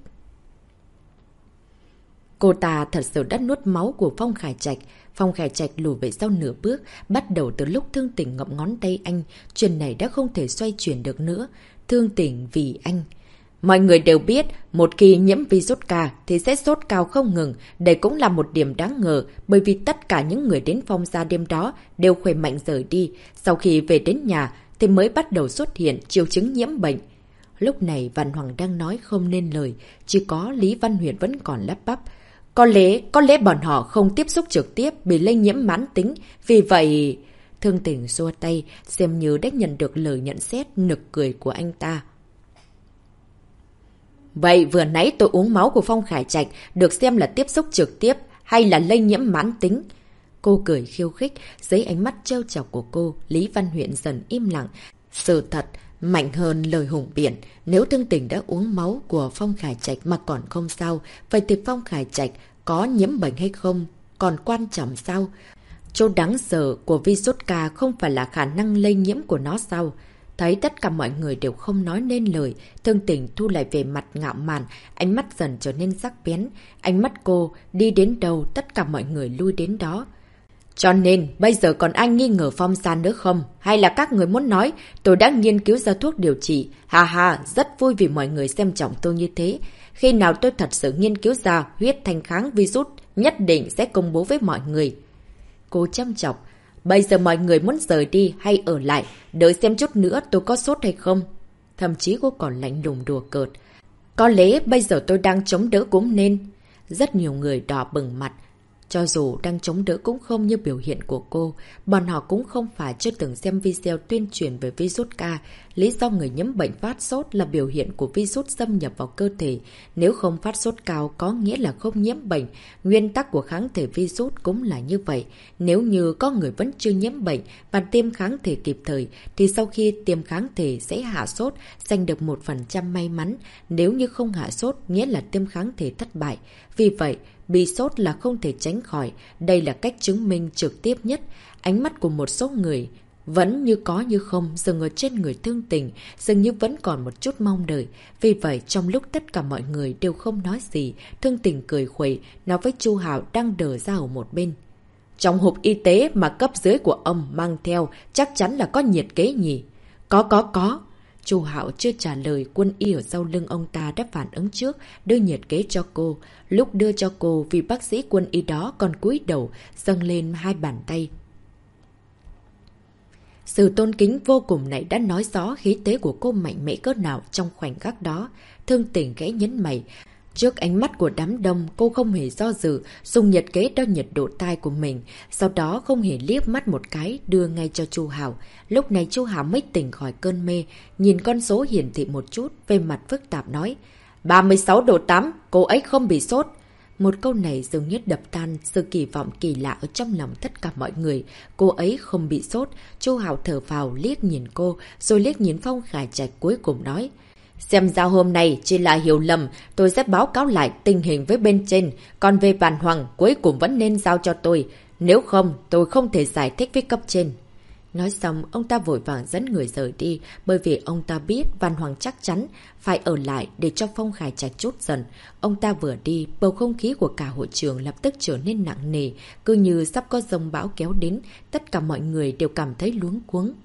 Cô ta thật sự đã nuốt máu của Phong Khải Trạch. Phong Khải Trạch lùi về sau nửa bước, bắt đầu từ lúc Thương Tình ngậm ngón tay anh, chuyện này đã không thể xoay chuyển được nữa. Thương Tình vì anh. Mọi người đều biết, một khi nhiễm virus K thì sẽ sốt cao không ngừng. Đây cũng là một điểm đáng ngờ, bởi vì tất cả những người đến Phong gia đêm đó đều khỏe mạnh rời đi. Sau khi về đến nhà thì mới bắt đầu xuất hiện triệu chứng nhiễm bệnh. Lúc này Văn Hoàng đang nói không nên lời, chỉ có Lý Văn Huyền vẫn còn lắp bắp. Có lẽ bọn họ không tiếp xúc trực tiếp bị lây nhiễm mãn tính, vì vậy... Thương Tình xua tay, xem như đã nhận được lời nhận xét nực cười của anh ta. Vậy vừa nãy tôi uống máu của Phong Khải Trạch được xem là tiếp xúc trực tiếp hay là lây nhiễm mãn tính? Cô cười khiêu khích, dưới ánh mắt trêu chọc của cô, Lý Văn Huyện dần im lặng. Sự thật mạnh hơn lời hùng biện, nếu Thương Tình đã uống máu của Phong Khải Trạch mà còn không sao, vậy thì Phong Khải Trạch có nhiễm bệnh hay không còn quan trọng sao? Chỗ đáng sợ của virus K không phải là khả năng lây nhiễm của nó sao? Thấy tất cả mọi người đều không nói nên lời, Thương Tình thu lại về mặt ngạo mạn, ánh mắt dần trở nên sắc bén. Ánh mắt cô đi đến đâu tất cả mọi người lui đến đó. Cho nên, bây giờ còn ai nghi ngờ Phong Gia nữa không? Hay là các người muốn nói, tôi đã nghiên cứu ra thuốc điều trị. Ha ha, rất vui vì mọi người xem trọng tôi như thế. Khi nào tôi thật sự nghiên cứu ra huyết thanh kháng virus, nhất định sẽ công bố với mọi người. Cô chăm chọc. Bây giờ mọi người muốn rời đi hay ở lại, đợi xem chút nữa tôi có sốt hay không. Thậm chí cô còn lạnh lùng đùa cợt. Có lẽ bây giờ tôi đang chống đỡ cũng nên. Rất nhiều người đỏ bừng mặt. Cho dù đang chống đỡ cũng không như biểu hiện của cô, bọn họ cũng không phải chưa từng xem video tuyên truyền về virus K. Lý do người nhiễm bệnh phát sốt là biểu hiện của virus xâm nhập vào cơ thể. Nếu không phát sốt cao có nghĩa là không nhiễm bệnh. Nguyên tắc của kháng thể virus cũng là như vậy. Nếu như có người vẫn chưa nhiễm bệnh và tiêm kháng thể kịp thời, thì sau khi tiêm kháng thể sẽ hạ sốt, giành được 1% may mắn. Nếu như không hạ sốt, nghĩa là tiêm kháng thể thất bại. Vì vậy, bị sốt là không thể tránh khỏi. Đây là cách chứng minh trực tiếp nhất. Ánh mắt của một số người vẫn như có như không dừng ở trên người Thương Tình, dường như vẫn còn một chút mong đợi. Vì vậy, trong lúc tất cả mọi người đều không nói gì, Thương Tình cười khuẩy, nói với Chu Hạo đang đờ ra ở một bên. Trong hộp y tế mà cấp dưới của ông mang theo, chắc chắn là có nhiệt kế nhỉ? Có. Chu Hạo chưa trả lời, Quân Y ở sau lưng ông ta đã phản ứng trước, đưa nhiệt kế cho cô. Lúc đưa cho cô, vì bác sĩ Quân Y đó còn cúi đầu, dâng lên hai bàn tay. Sự tôn kính vô cùng này đã nói rõ khí thế của cô mạnh mẽ cỡ nào trong khoảnh khắc đó. Thương Tình khẽ nhấn mày. Trước ánh mắt của đám đông, cô không hề do dự, dùng nhiệt kế đo nhiệt độ tai của mình, sau đó không hề liếc mắt một cái, đưa ngay cho Chu Hạo. Lúc này Chu Hạo mới tỉnh khỏi cơn mê, nhìn con số hiển thị một chút, về mặt phức tạp nói: 36 độ 8, cô ấy không bị sốt. Một câu này dường như đập tan sự kỳ vọng kỳ lạ ở trong lòng tất cả mọi người. Cô ấy không bị sốt. Chu Hạo thở phào liếc nhìn cô, rồi liếc nhìn Phong Khải Trạch cuối cùng nói: xem ra hôm nay chỉ là hiểu lầm, tôi sẽ báo cáo lại tình hình với bên trên. Còn về Vạn Hoàng, cuối cùng vẫn nên giao cho tôi. Nếu không, tôi không thể giải thích với cấp trên. Nói xong, ông ta vội vàng dẫn người rời đi, bởi vì ông ta biết Văn Hoàng chắc chắn phải ở lại để cho Phong Khải Trạch chút dần. Ông ta vừa đi, bầu không khí của cả hội trường lập tức trở nên nặng nề, cứ như sắp có dông bão kéo đến, tất cả mọi người đều cảm thấy luống cuống.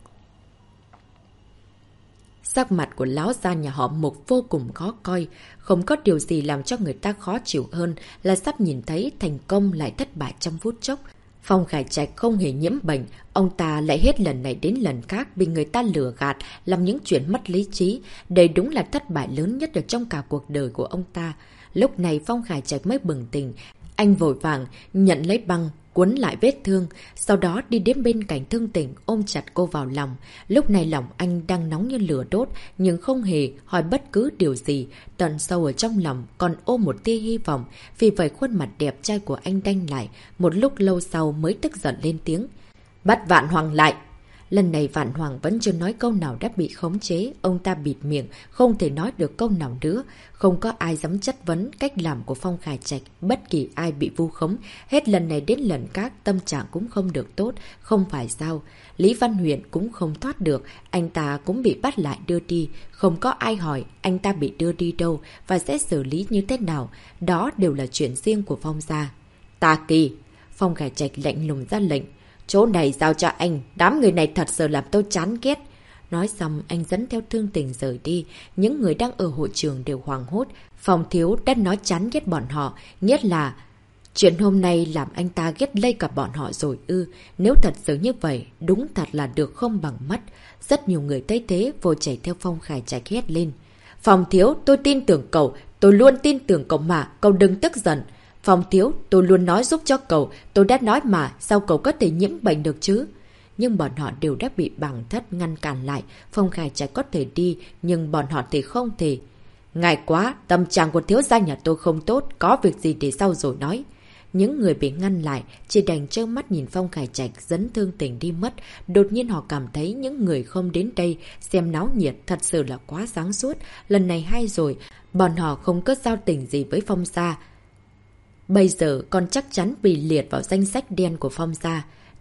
Sắc mặt của lão gia nhà họ Mục vô cùng khó coi, không có điều gì làm cho người ta khó chịu hơn là sắp nhìn thấy thành công lại thất bại trong phút chốc. Phong Khải Trạch không hề nhiễm bệnh, ông ta lại hết lần này đến lần khác bị người ta lừa gạt, làm những chuyện mất lý trí. Đây đúng là thất bại lớn nhất ở trong cả cuộc đời của ông ta. Lúc này Phong Khải Trạch mới bừng tỉnh, anh vội vàng nhận lấy băng, cuốn lại vết thương, sau đó đi đến bên cạnh Thương Tình ôm chặt cô vào lòng. Lúc này lòng anh đang nóng như lửa đốt, nhưng không hề hỏi bất cứ điều gì. Tận sâu ở trong lòng còn ôm một tia hy vọng, vì vậy khuôn mặt đẹp trai của anh đanh lại. Một lúc lâu sau mới tức giận lên tiếng: bắt Vạn Hoàng lại! Lần này Vạn Hoàng vẫn chưa nói câu nào đã bị khống chế, ông ta bịt miệng, không thể nói được câu nào nữa. Không có ai dám chất vấn cách làm của Phong Khải Trạch, bất kỳ ai bị vu khống, hết lần này đến lần khác tâm trạng cũng không được tốt, không phải sao. Lý Văn Huyền cũng không thoát được, anh ta cũng bị bắt lại đưa đi, không có ai hỏi anh ta bị đưa đi đâu và sẽ xử lý như thế nào, đó đều là chuyện riêng của Phong gia. Tà Kỳ! Phong Khải Trạch lạnh lùng ra lệnh. Chỗ này giao cho anh, đám người này thật sự làm tôi chán ghét. Nói xong anh dẫn theo Thương Tình rời đi, những người đang ở hội trường đều hoảng hốt. Phong thiếu đã nói chán ghét bọn họ, nghĩa là chuyện hôm nay làm anh ta ghét lây cả bọn họ rồi ư. Nếu thật sự như vậy, đúng thật là được không bằng mắt. Rất nhiều người thấy thế vội chạy theo Phong Khải Trạch hét lên. Phong thiếu, tôi tin tưởng cậu, tôi luôn tin tưởng cậu mà, cậu đừng tức giận. Phong thiếu, tôi luôn nói giúp cho cậu, tôi đã nói mà, sao cậu có thể nhiễm bệnh được chứ? Nhưng bọn họ đều đã bị Bàng Thất ngăn cản lại, Phong Khải Trạch có thể đi, nhưng bọn họ thì không thể. Ngại quá, tâm trạng của thiếu gia nhà tôi không tốt, có việc gì để sau rồi nói. Những người bị ngăn lại, chỉ đành trơ mắt nhìn Phong Khải Trạch dẫn Thương Tình đi mất. Đột nhiên họ cảm thấy những người không đến đây xem náo nhiệt thật sự là quá sáng suốt. Lần này hay rồi, bọn họ không có giao tình gì với Phong gia. Bây giờ còn chắc chắn bị liệt vào danh sách đen của Phong gia.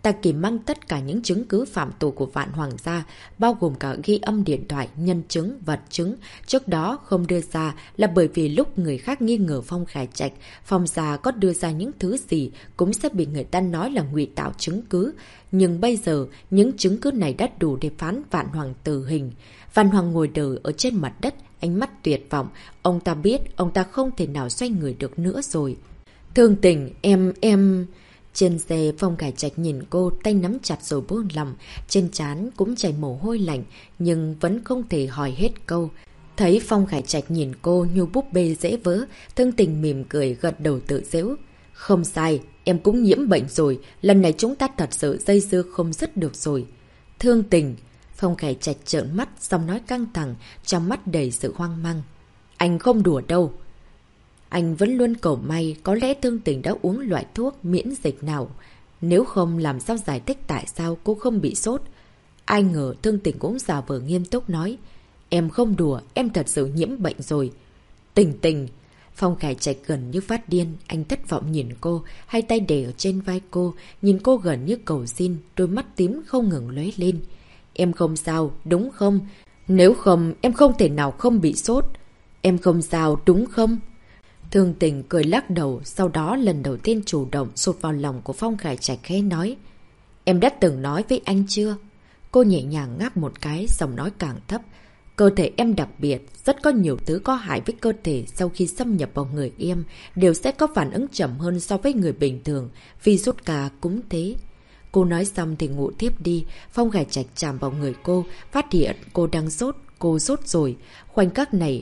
Tạ Kỳ mang tất cả những chứng cứ phạm tội của Vạn Hoàng gia, bao gồm cả ghi âm điện thoại, nhân chứng, vật chứng. Trước đó không đưa ra là bởi vì lúc người khác nghi ngờ Phong Khải Trạch, Phong gia có đưa ra những thứ gì cũng sẽ bị người ta nói là ngụy tạo chứng cứ. Nhưng bây giờ, những chứng cứ này đã đủ để phán Vạn Hoàng tử hình. Vạn Hoàng ngồi đờ ở trên mặt đất, ánh mắt tuyệt vọng. Ông ta biết ông ta không thể nào xoay người được nữa rồi. Thương Tình, em... Trên xe, Phong Khải Trạch nhìn cô, tay nắm chặt rồi buông lòng, trên trán cũng chảy mồ hôi lạnh, nhưng vẫn không thể hỏi hết câu. Thấy Phong Khải Trạch nhìn cô như búp bê dễ vỡ, Thương Tình mỉm cười gật đầu tự giễu. Không sai, em cũng nhiễm bệnh rồi, lần này chúng ta thật sự dây dưa không dứt được rồi. Thương Tình, Phong Khải Trạch trợn mắt, giọng nói căng thẳng, trong mắt đầy sự hoang mang. Anh không đùa đâu. Anh vẫn luôn cầu may, có lẽ Thương Tình đã uống loại thuốc miễn dịch nào. Nếu không làm sao giải thích tại sao cô không bị sốt. Ai ngờ Thương Tình cũng giả vờ nghiêm túc nói. Em không đùa, em thật sự nhiễm bệnh rồi. Tình Tình. Phong Khải Trạch gần như phát điên, anh thất vọng nhìn cô, hai tay để ở trên vai cô, nhìn cô gần như cầu xin, đôi mắt tím không ngừng lóe lên. Em không sao, đúng không? Nếu không, em không thể nào không bị sốt. Em không sao, đúng không? Thương Tình cười lắc đầu, sau đó lần đầu tiên chủ động sụt vào lòng của Phong Khải Trạch khẽ nói. Em đã từng nói với anh chưa? Cô nhẹ nhàng ngáp một cái, giọng nói càng thấp. Cơ thể em đặc biệt, rất có nhiều thứ có hại với cơ thể sau khi xâm nhập vào người em, đều sẽ có phản ứng chậm hơn so với người bình thường, vì sốt ca cũng thế. Cô nói xong thì ngủ tiếp đi, Phong Khải Trạch chạm vào người cô, phát hiện cô đang sốt, cô sốt rồi. Khoảnh khắc này,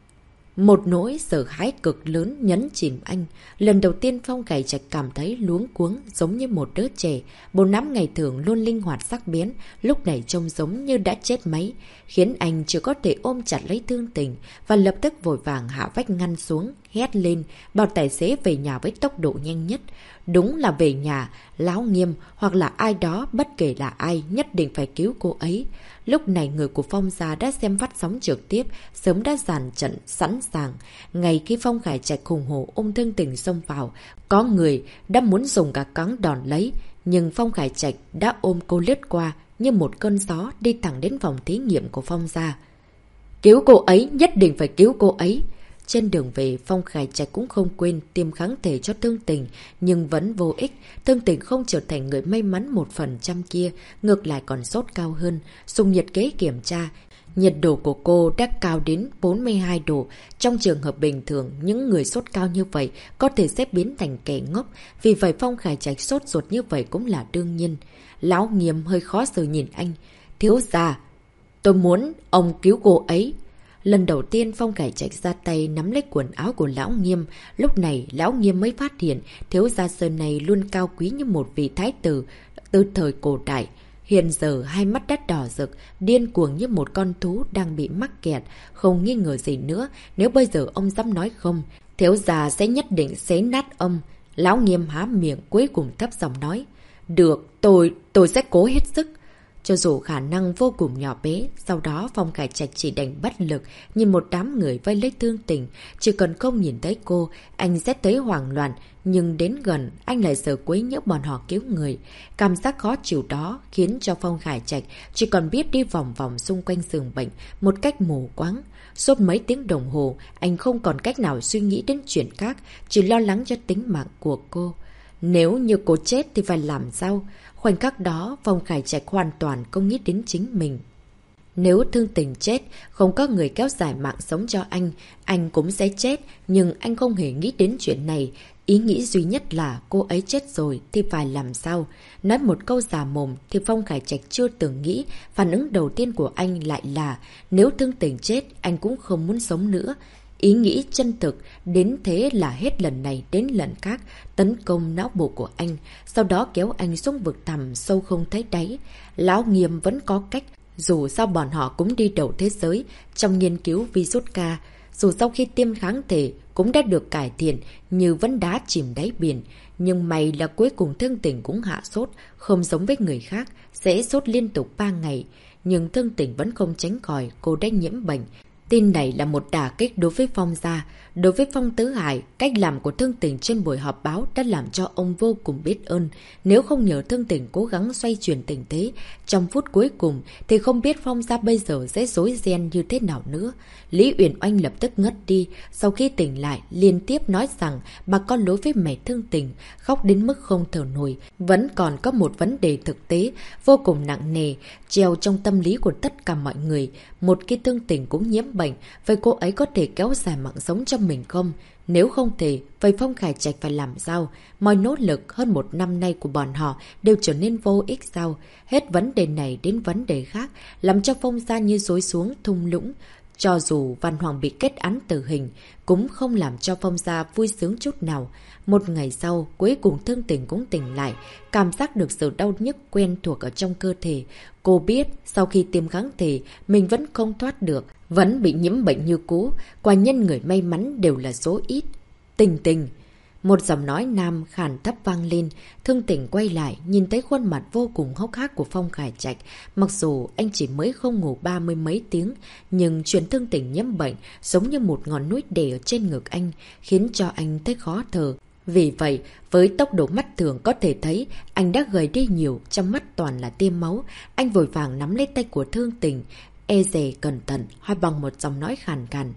một nỗi sợ hãi cực lớn nhấn chìm anh. Lần đầu tiên Phong Khải Trạch cảm thấy luống cuống giống như một đứa trẻ. Bộ nắm ngày thường luôn linh hoạt sắc bén, lúc này trông giống như đã chết máy, khiến anh chỉ có thể ôm chặt lấy Thương Tình và lập tức vội vàng hạ vách ngăn xuống, hét lên, bảo tài xế về nhà với tốc độ nhanh nhất. Đúng là về nhà, Lão Nghiêm hoặc là ai đó, bất kể là ai, nhất định phải cứu cô ấy. Lúc này người của Phong gia đã xem phát sóng trực tiếp, sớm đã dàn trận sẵn sàng. Ngay khi Phong Khải Trạch hùng hổ ôm Thương Tình xông vào, có người đã muốn dùng cả cắn đòn lấy, nhưng Phong Khải Trạch đã ôm cô lướt qua như một cơn gió đi thẳng đến phòng thí nghiệm của Phong gia. Cứu cô ấy, nhất định phải cứu cô ấy. Trên đường về, Phong Khải Trạch cũng không quên tiêm kháng thể cho Thương Tình, nhưng vẫn vô ích. Thương Tình không trở thành người may mắn 1% kia, ngược lại còn sốt cao hơn. Dùng nhiệt kế kiểm tra, nhiệt độ của cô đã cao đến 42 độ. Trong trường hợp bình thường, những người sốt cao như vậy có thể sẽ biến thành kẻ ngốc. Vì vậy Phong Khải Trạch sốt ruột như vậy cũng là đương nhiên. Lão Nghiêm hơi khó xử nhìn anh. Thiếu gia, tôi muốn ông cứu cô ấy. Lần đầu tiên Phong Khải Trạch ra tay nắm lấy quần áo của Lão Nghiêm. Lúc này Lão Nghiêm mới phát hiện thiếu gia sơn này luôn cao quý như một vị thái tử từ thời cổ đại. Hiện giờ hai mắt đắt đỏ rực, điên cuồng như một con thú đang bị mắc kẹt, không nghi ngờ gì nữa. Nếu bây giờ ông dám nói không, thiếu gia sẽ nhất định xé nát ông. Lão Nghiêm há miệng cuối cùng thấp giọng nói. Được, tôi sẽ cố hết sức. Cho dù khả năng vô cùng nhỏ bé, sau đó Phong Khải Trạch chỉ đành bất lực, nhìn một đám người vây lấy Thương Tình. Chỉ cần không nhìn thấy cô, anh sẽ thấy hoảng loạn, nhưng đến gần, anh lại sợ quấy nhiễu bọn họ cứu người. Cảm giác khó chịu đó khiến cho Phong Khải Trạch chỉ còn biết đi vòng vòng xung quanh giường bệnh, một cách mù quáng. Suốt mấy tiếng đồng hồ, anh không còn cách nào suy nghĩ đến chuyện khác, chỉ lo lắng cho tính mạng của cô. Nếu như cô chết thì phải làm sao? Khoảnh khắc đó, Phong Khải Trạch hoàn toàn không nghĩ đến chính mình. Nếu Thương Tình chết, không có người kéo dài mạng sống cho anh cũng sẽ chết, nhưng anh không hề nghĩ đến chuyện này. Ý nghĩ duy nhất là cô ấy chết rồi thì phải làm sao? Nói một câu giả mồm thì Phong Khải Trạch chưa từng nghĩ, phản ứng đầu tiên của anh lại là nếu Thương Tình chết, anh cũng không muốn sống nữa. Ý nghĩ chân thực đến thế là hết lần này đến lần khác tấn công não bộ của anh, sau đó kéo anh xuống vực thẳm sâu không thấy đáy. Lão Nghiêm vẫn có cách, dù sao bọn họ cũng đi đầu thế giới trong nghiên cứu virus ca, dù sau khi tiêm kháng thể cũng đã được cải thiện như vẫn đá chìm đáy biển. Nhưng may là cuối cùng Thương Tình cũng hạ sốt, không giống với người khác, sẽ sốt liên tục 3 ngày. Nhưng Thương Tình vẫn không tránh khỏi cô đã nhiễm bệnh. Tin này là một đả kích đối với Phong gia. Đối với Phong Tứ Hải, cách làm của Thương Tỉnh trên buổi họp báo đã làm cho ông vô cùng biết ơn. Nếu không nhờ Thương Tỉnh cố gắng xoay chuyển tình thế, trong phút cuối cùng thì không biết Phong gia bây giờ sẽ rối ren như thế nào nữa. Lý Uyển Oanh lập tức ngất đi, sau khi tỉnh lại liên tiếp nói rằng bà có lỗi với mẹ Thương Tỉnh, khóc đến mức không thở nổi. Vẫn còn có một vấn đề thực tế vô cùng nặng nề, treo trong tâm lý của tất cả mọi người. Một khi Thương Tỉnh cũng nhiễm bệnh, vậy cô ấy có thể kéo dài mạng sống cho mình không? Nếu không thể, vậy Phong Khải Trạch phải làm sao? Mọi nỗ lực hơn một năm nay của bọn họ đều trở nên vô ích sao? Hết vấn đề này đến vấn đề khác, làm cho Phong gia như rối xuống thung lũng. Cho dù Văn Hoàng bị kết án tử hình, cũng không làm cho Phong gia vui sướng chút nào. Một ngày sau, cuối cùng Thương Tỉnh cũng tỉnh lại, cảm giác được sự đau nhức quen thuộc ở trong cơ thể. Cô biết, sau khi tiêm kháng thể, mình vẫn không thoát được, vẫn bị nhiễm bệnh như cũ. Quả nhân người may mắn đều là số ít. Tình Tình. Một giọng nói nam khàn thấp vang lên. Thương Tỉnh quay lại, nhìn thấy khuôn mặt vô cùng hốc hác của Phong Khải Trạch. Mặc dù anh chỉ mới không ngủ 30 mấy tiếng, nhưng chuyện Thương Tỉnh nhiễm bệnh giống như một ngọn núi đè ở trên ngực anh, khiến cho anh thấy khó thở. Vì vậy, với tốc độ mắt thường có thể thấy, anh đã gầy đi nhiều, trong mắt toàn là tiêm máu. Anh vội vàng nắm lấy tay của Thương Tỉnh, e dè cẩn thận, hỏi bằng một giọng nói khàn khàn.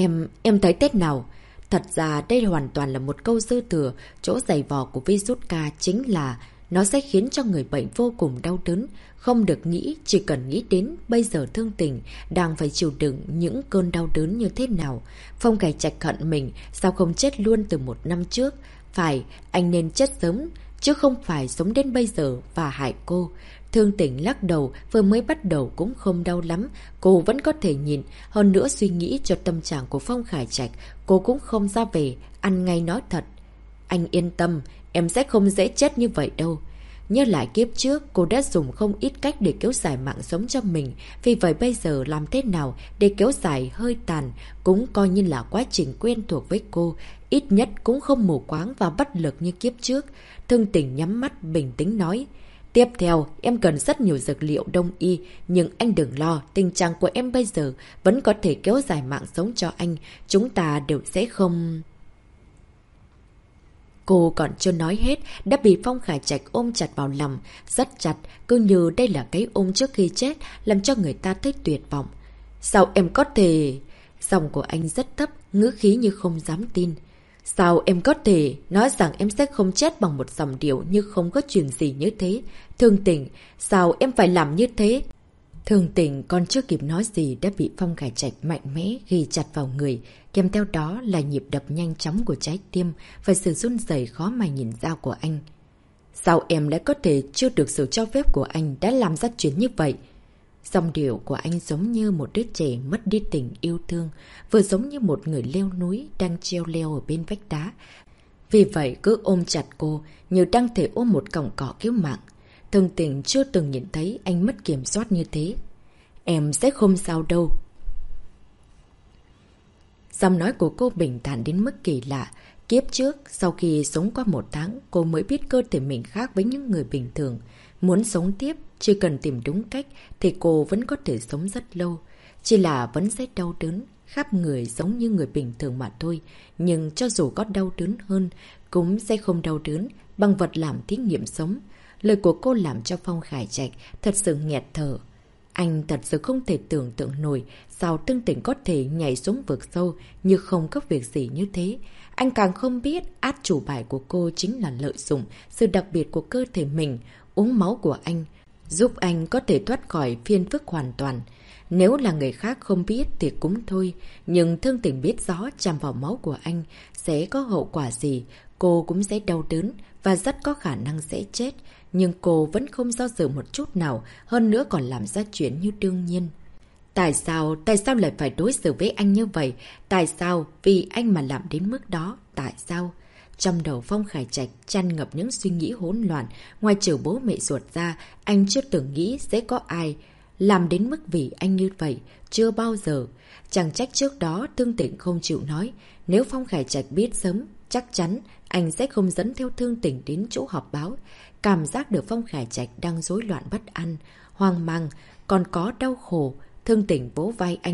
Em thấy Tết nào? Thật ra đây hoàn toàn là một câu dư thừa, chỗ giày vò của virus K chính là nó sẽ khiến cho người bệnh vô cùng đau đớn. Không được nghĩ, chỉ cần nghĩ đến bây giờ Thương Tỉnh đang phải chịu đựng những cơn đau đớn như thế nào. Phong Khải Trạch hận mình, sao không chết luôn từ một năm trước? Phải, anh nên chết sớm, chứ không phải sống đến bây giờ và hại cô. Thương Tỉnh lắc đầu, vừa mới bắt đầu cũng không đau lắm, cô vẫn có thể nhìn. Hơn nữa suy nghĩ cho tâm trạng của Phong Khải Trạch, cô cũng không ra về, ăn ngay nói thật. Anh yên tâm, em sẽ không dễ chết như vậy đâu. Nhớ lại kiếp trước, cô đã dùng không ít cách để kéo dài mạng sống cho mình. Vì vậy bây giờ làm thế nào để kéo dài hơi tàn cũng coi như là quá trình quen thuộc với cô. Ít nhất cũng không mù quáng và bất lực như kiếp trước. Thương Tỉnh nhắm mắt bình tĩnh nói. Tiếp theo, em cần rất nhiều dược liệu đông y, nhưng anh đừng lo, tình trạng của em bây giờ vẫn có thể kéo dài mạng sống cho anh. Chúng ta đều sẽ không... Cô còn chưa nói hết, đã bị Phong Khải Trạch ôm chặt vào lòng, rất chặt, cứ như đây là cái ôm trước khi chết, làm cho người ta thấy tuyệt vọng. Sao em có thể... Giọng của anh rất thấp, ngữ khí như không dám tin. Sao em có thể nói rằng em sẽ không chết bằng một dòng điệu như không có chuyện gì như thế? Thương Tỉnh, sao em phải làm như thế? Thương Tỉnh còn chưa kịp nói gì đã bị Phong Khải Trạch mạnh mẽ ghi chặt vào người, kèm theo đó là nhịp đập nhanh chóng của trái tim và sự run rẩy khó mà nhìn ra của anh. Sao em đã có thể chưa được sự cho phép của anh đã làm ra chuyện như vậy? Dòng điệu của anh giống như một đứa trẻ mất đi tình yêu thương, vừa giống như một người leo núi đang treo leo ở bên vách đá. Vì vậy cứ ôm chặt cô như đang thể ôm một cọng cỏ cứu mạng. Thương Tỉnh chưa từng nhìn thấy anh mất kiểm soát như thế. Em sẽ không sao đâu. Giọng nói của cô bình thản đến mức kỳ lạ. Kiếp trước, sau khi sống qua một tháng, cô mới biết cơ thể mình khác với những người bình thường. Muốn sống tiếp, chỉ cần tìm đúng cách thì cô vẫn có thể sống rất lâu. Chỉ là vẫn sẽ đau đớn, khắp người giống như người bình thường mà thôi. Nhưng cho dù có đau đớn hơn, cũng sẽ không đau đớn bằng vật làm thí nghiệm sống. Lời của cô làm cho Phong Khải Trạch thật sự nghẹt thở. Anh thật sự không thể tưởng tượng nổi sao Thương Tỉnh có thể nhảy xuống vực sâu như không có việc gì như thế. Anh càng không biết át chủ bài của cô chính là lợi dụng sự đặc biệt của cơ thể mình, uống máu của anh, giúp anh có thể thoát khỏi phiền phức hoàn toàn. Nếu là người khác không biết thì cũng thôi, nhưng Thương Tỉnh biết rõ chạm vào máu của anh sẽ có hậu quả gì, cô cũng sẽ đau đớn và rất có khả năng sẽ chết. Nhưng cô vẫn không do dự một chút nào, hơn nữa còn làm ra chuyện như đương nhiên. Tại sao lại phải đối xử với anh như vậy? Tại sao vì anh mà làm đến mức đó? Tại sao? Trong đầu Phong Khải Trạch tràn ngập những suy nghĩ hỗn loạn. Ngoài trừ bố mẹ ruột ra, anh chưa từng nghĩ sẽ có ai làm đến mức vì anh như vậy. Chưa bao giờ. Chẳng trách trước đó Thương Tỉnh không chịu nói. Nếu Phong Khải Trạch biết sớm, chắc chắn anh sẽ không dẫn theo Thương Tỉnh đến chỗ họp báo. Cảm giác được Phong Khải Trạch đang rối loạn bất an, hoang mang, còn có đau khổ. Thương Tỉnh vỗ vai anh,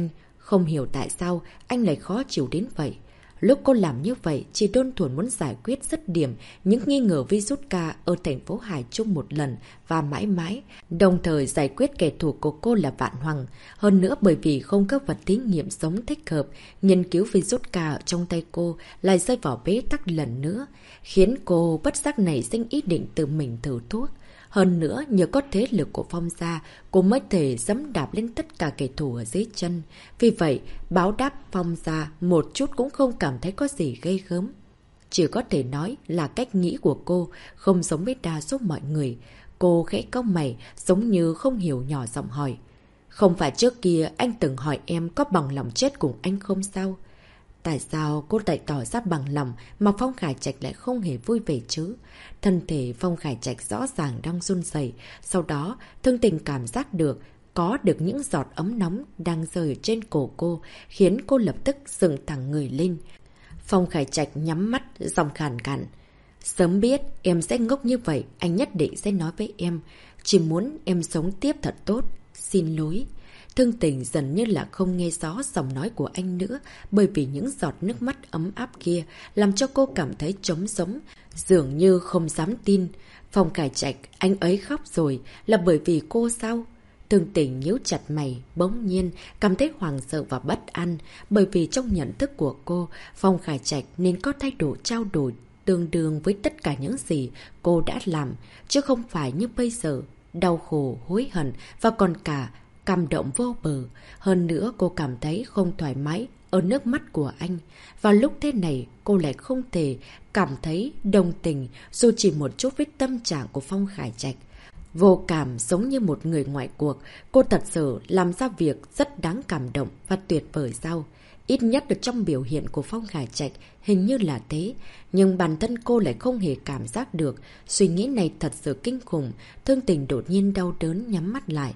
Không hiểu tại sao anh lại khó chịu đến vậy. Lúc cô làm như vậy, chỉ đơn thuần muốn giải quyết dứt điểm những nghi ngờ virus K ở thành phố Hải Trung một lần và mãi mãi, đồng thời giải quyết kẻ thù của cô là Vạn Hoàng. Hơn nữa bởi vì không có vật thí nghiệm sống thích hợp, nghiên cứu virus K trong tay cô lại rơi vào bế tắc lần nữa, khiến cô bất giác nảy sinh ý định tự mình thử thuốc. Hơn nữa, nhờ có thế lực của Phong gia, cô mới thể giẫm đạp lên tất cả kẻ thù ở dưới chân. Vì vậy, báo đáp Phong gia một chút cũng không cảm thấy có gì ghê gớm. Chỉ có thể nói là cách nghĩ của cô không giống với đa số mọi người. Cô khẽ cau mày, giống như không hiểu, nhỏ giọng hỏi. Không phải trước kia anh từng hỏi em có bằng lòng chết cùng anh không sao? Tại sao cô lại tỏ ra bằng lòng mà Phong Khải Trạch lại không hề vui vẻ chứ? Thân thể Phong Khải Trạch rõ ràng đang run rẩy, sau đó Thương Tình cảm giác được có được những giọt ấm nóng đang rơi trên cổ cô, khiến cô lập tức dựng thẳng người lên. Phong Khải Trạch nhắm mắt, giọng khàn khàn. Sớm biết em sẽ ngốc như vậy, anh nhất định sẽ nói với em. Chỉ muốn em sống tiếp thật tốt. Xin lỗi. Thương Tình dần như là không nghe rõ giọng nói của anh nữa, bởi vì những giọt nước mắt ấm áp kia làm cho cô cảm thấy trống sống, dường như không dám tin. Phong Khải Trạch, anh ấy khóc rồi, là bởi vì cô sao? Thương Tình nhíu chặt mày, bỗng nhiên cảm thấy hoảng sợ và bất an, bởi vì trong nhận thức của cô, Phong Khải Trạch nên có thái độ trao đổi tương đương với tất cả những gì cô đã làm, chứ không phải như bây giờ, đau khổ, hối hận và còn cả cảm động vô bờ. Hơn nữa cô cảm thấy không thoải mái ở nước mắt của anh. Vào lúc thế này cô lại không thể cảm thấy đồng tình dù chỉ một chút với tâm trạng của Phong Khải Trạch. Vô cảm giống như một người ngoại cuộc, cô thật sự làm ra việc rất đáng cảm động và tuyệt vời sao? Ít nhất được trong biểu hiện của Phong Khải Trạch hình như là thế, nhưng bản thân cô lại không hề cảm giác được. Suy nghĩ này thật sự kinh khủng. Thương Tình đột nhiên đau đớn nhắm mắt lại.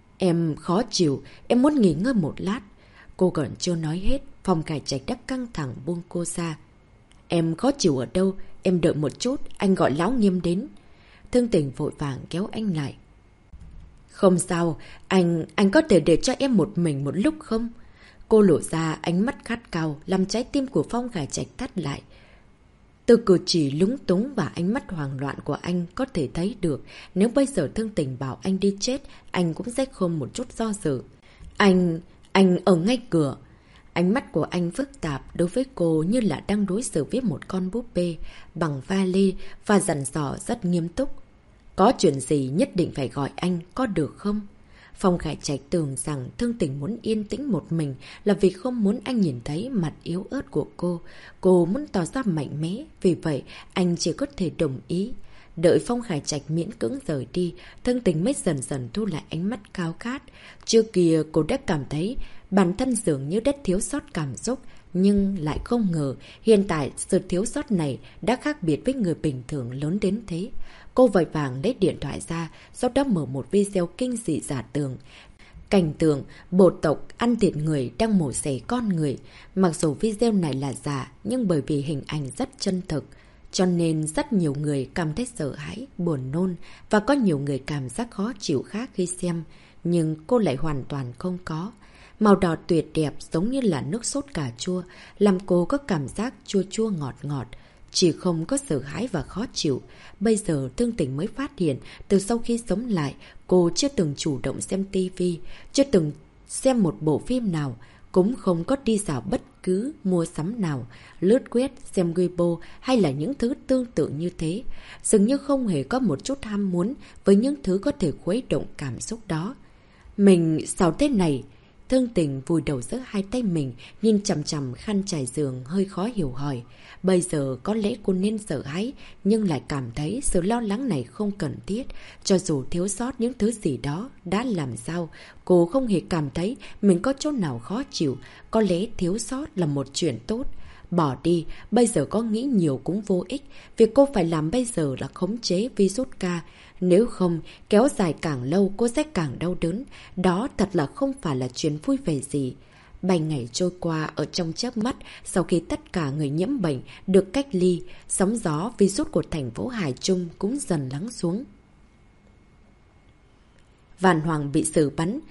Em khó chịu, em muốn nghỉ ngơi một lát. Cô còn chưa nói hết, Phong Khải Trạch đã căng thẳng buông cô ra. Em khó chịu ở đâu? Em đợi một chút, anh gọi Lão Nghiêm đến. Thương Tình vội vàng kéo anh lại. Không sao, anh có thể để cho em một mình một lúc không? Cô lộ ra ánh mắt khát cao, làm trái tim của Phong Khải Trạch thắt lại. Từ cử chỉ lúng túng và ánh mắt hoảng loạn của anh có thể thấy được, nếu bây giờ Thương Tình bảo anh đi chết, anh cũng sẽ không một chút do dự. Anh ở ngay cửa. Ánh mắt của anh phức tạp đối với cô như là đang đối xử với một con búp bê bằng vali và dặn dò rất nghiêm túc. Có chuyện gì nhất định phải gọi anh, có được không? Phong Khải Trạch tưởng rằng Thương Tình muốn yên tĩnh một mình là vì không muốn anh nhìn thấy mặt yếu ớt của cô. Cô muốn tỏ ra mạnh mẽ, vì vậy anh chỉ có thể đồng ý. Đợi Phong Khải Trạch miễn cưỡng rời đi, Thương Tình mới dần dần thu lại ánh mắt cao khát. Trước kia cô đã cảm thấy bản thân dường như rất thiếu sót cảm xúc, nhưng lại không ngờ hiện tại sự thiếu sót này đã khác biệt với người bình thường lớn đến thế. Cô vội vàng lấy điện thoại ra, sau đó mở một video kinh dị giả tưởng. Cảnh tượng bộ tộc ăn thịt người đang mổ xẻ con người. Mặc dù video này là giả, nhưng bởi vì hình ảnh rất chân thực, cho nên rất nhiều người cảm thấy sợ hãi, buồn nôn và có nhiều người cảm giác khó chịu khác khi xem. Nhưng cô lại hoàn toàn không có. Màu đỏ tuyệt đẹp giống như là nước sốt cà chua, làm cô có cảm giác chua chua ngọt ngọt. Chỉ không có sợ hãi và khó chịu. Bây giờ Thương Tình mới phát hiện, từ sau khi sống lại, cô chưa từng chủ động xem tivi, chưa từng xem một bộ phim nào, cũng không có đi dạo bất cứ mua sắm nào, lướt quét, xem Weibo hay là những thứ tương tự như thế. Dường như không hề có một chút ham muốn với những thứ có thể khuấy động cảm xúc đó. Mình sao thế này? Thương Tình vùi đầu giữa hai tay mình, nhìn chằm chằm khăn trải giường hơi khó hiểu hỏi. Bây giờ có lẽ cô nên sợ hãi, nhưng lại cảm thấy sự lo lắng này không cần thiết. Cho dù thiếu sót những thứ gì đó, đã làm sao, cô không hề cảm thấy mình có chỗ nào khó chịu. Có lẽ thiếu sót là một chuyện tốt. Bỏ đi, bây giờ có nghĩ nhiều cũng vô ích. Việc cô phải làm bây giờ là khống chế virus K. Nếu không, kéo dài càng lâu cô sẽ càng đau đớn. Đó thật là không phải là chuyện vui vẻ gì. 7 ngày trôi qua ở trong chớp mắt, sau khi tất cả người nhiễm bệnh được cách ly, sóng gió virus của thành phố Hải Trung cũng dần lắng xuống. Vạn Hoàng bị xử bắn,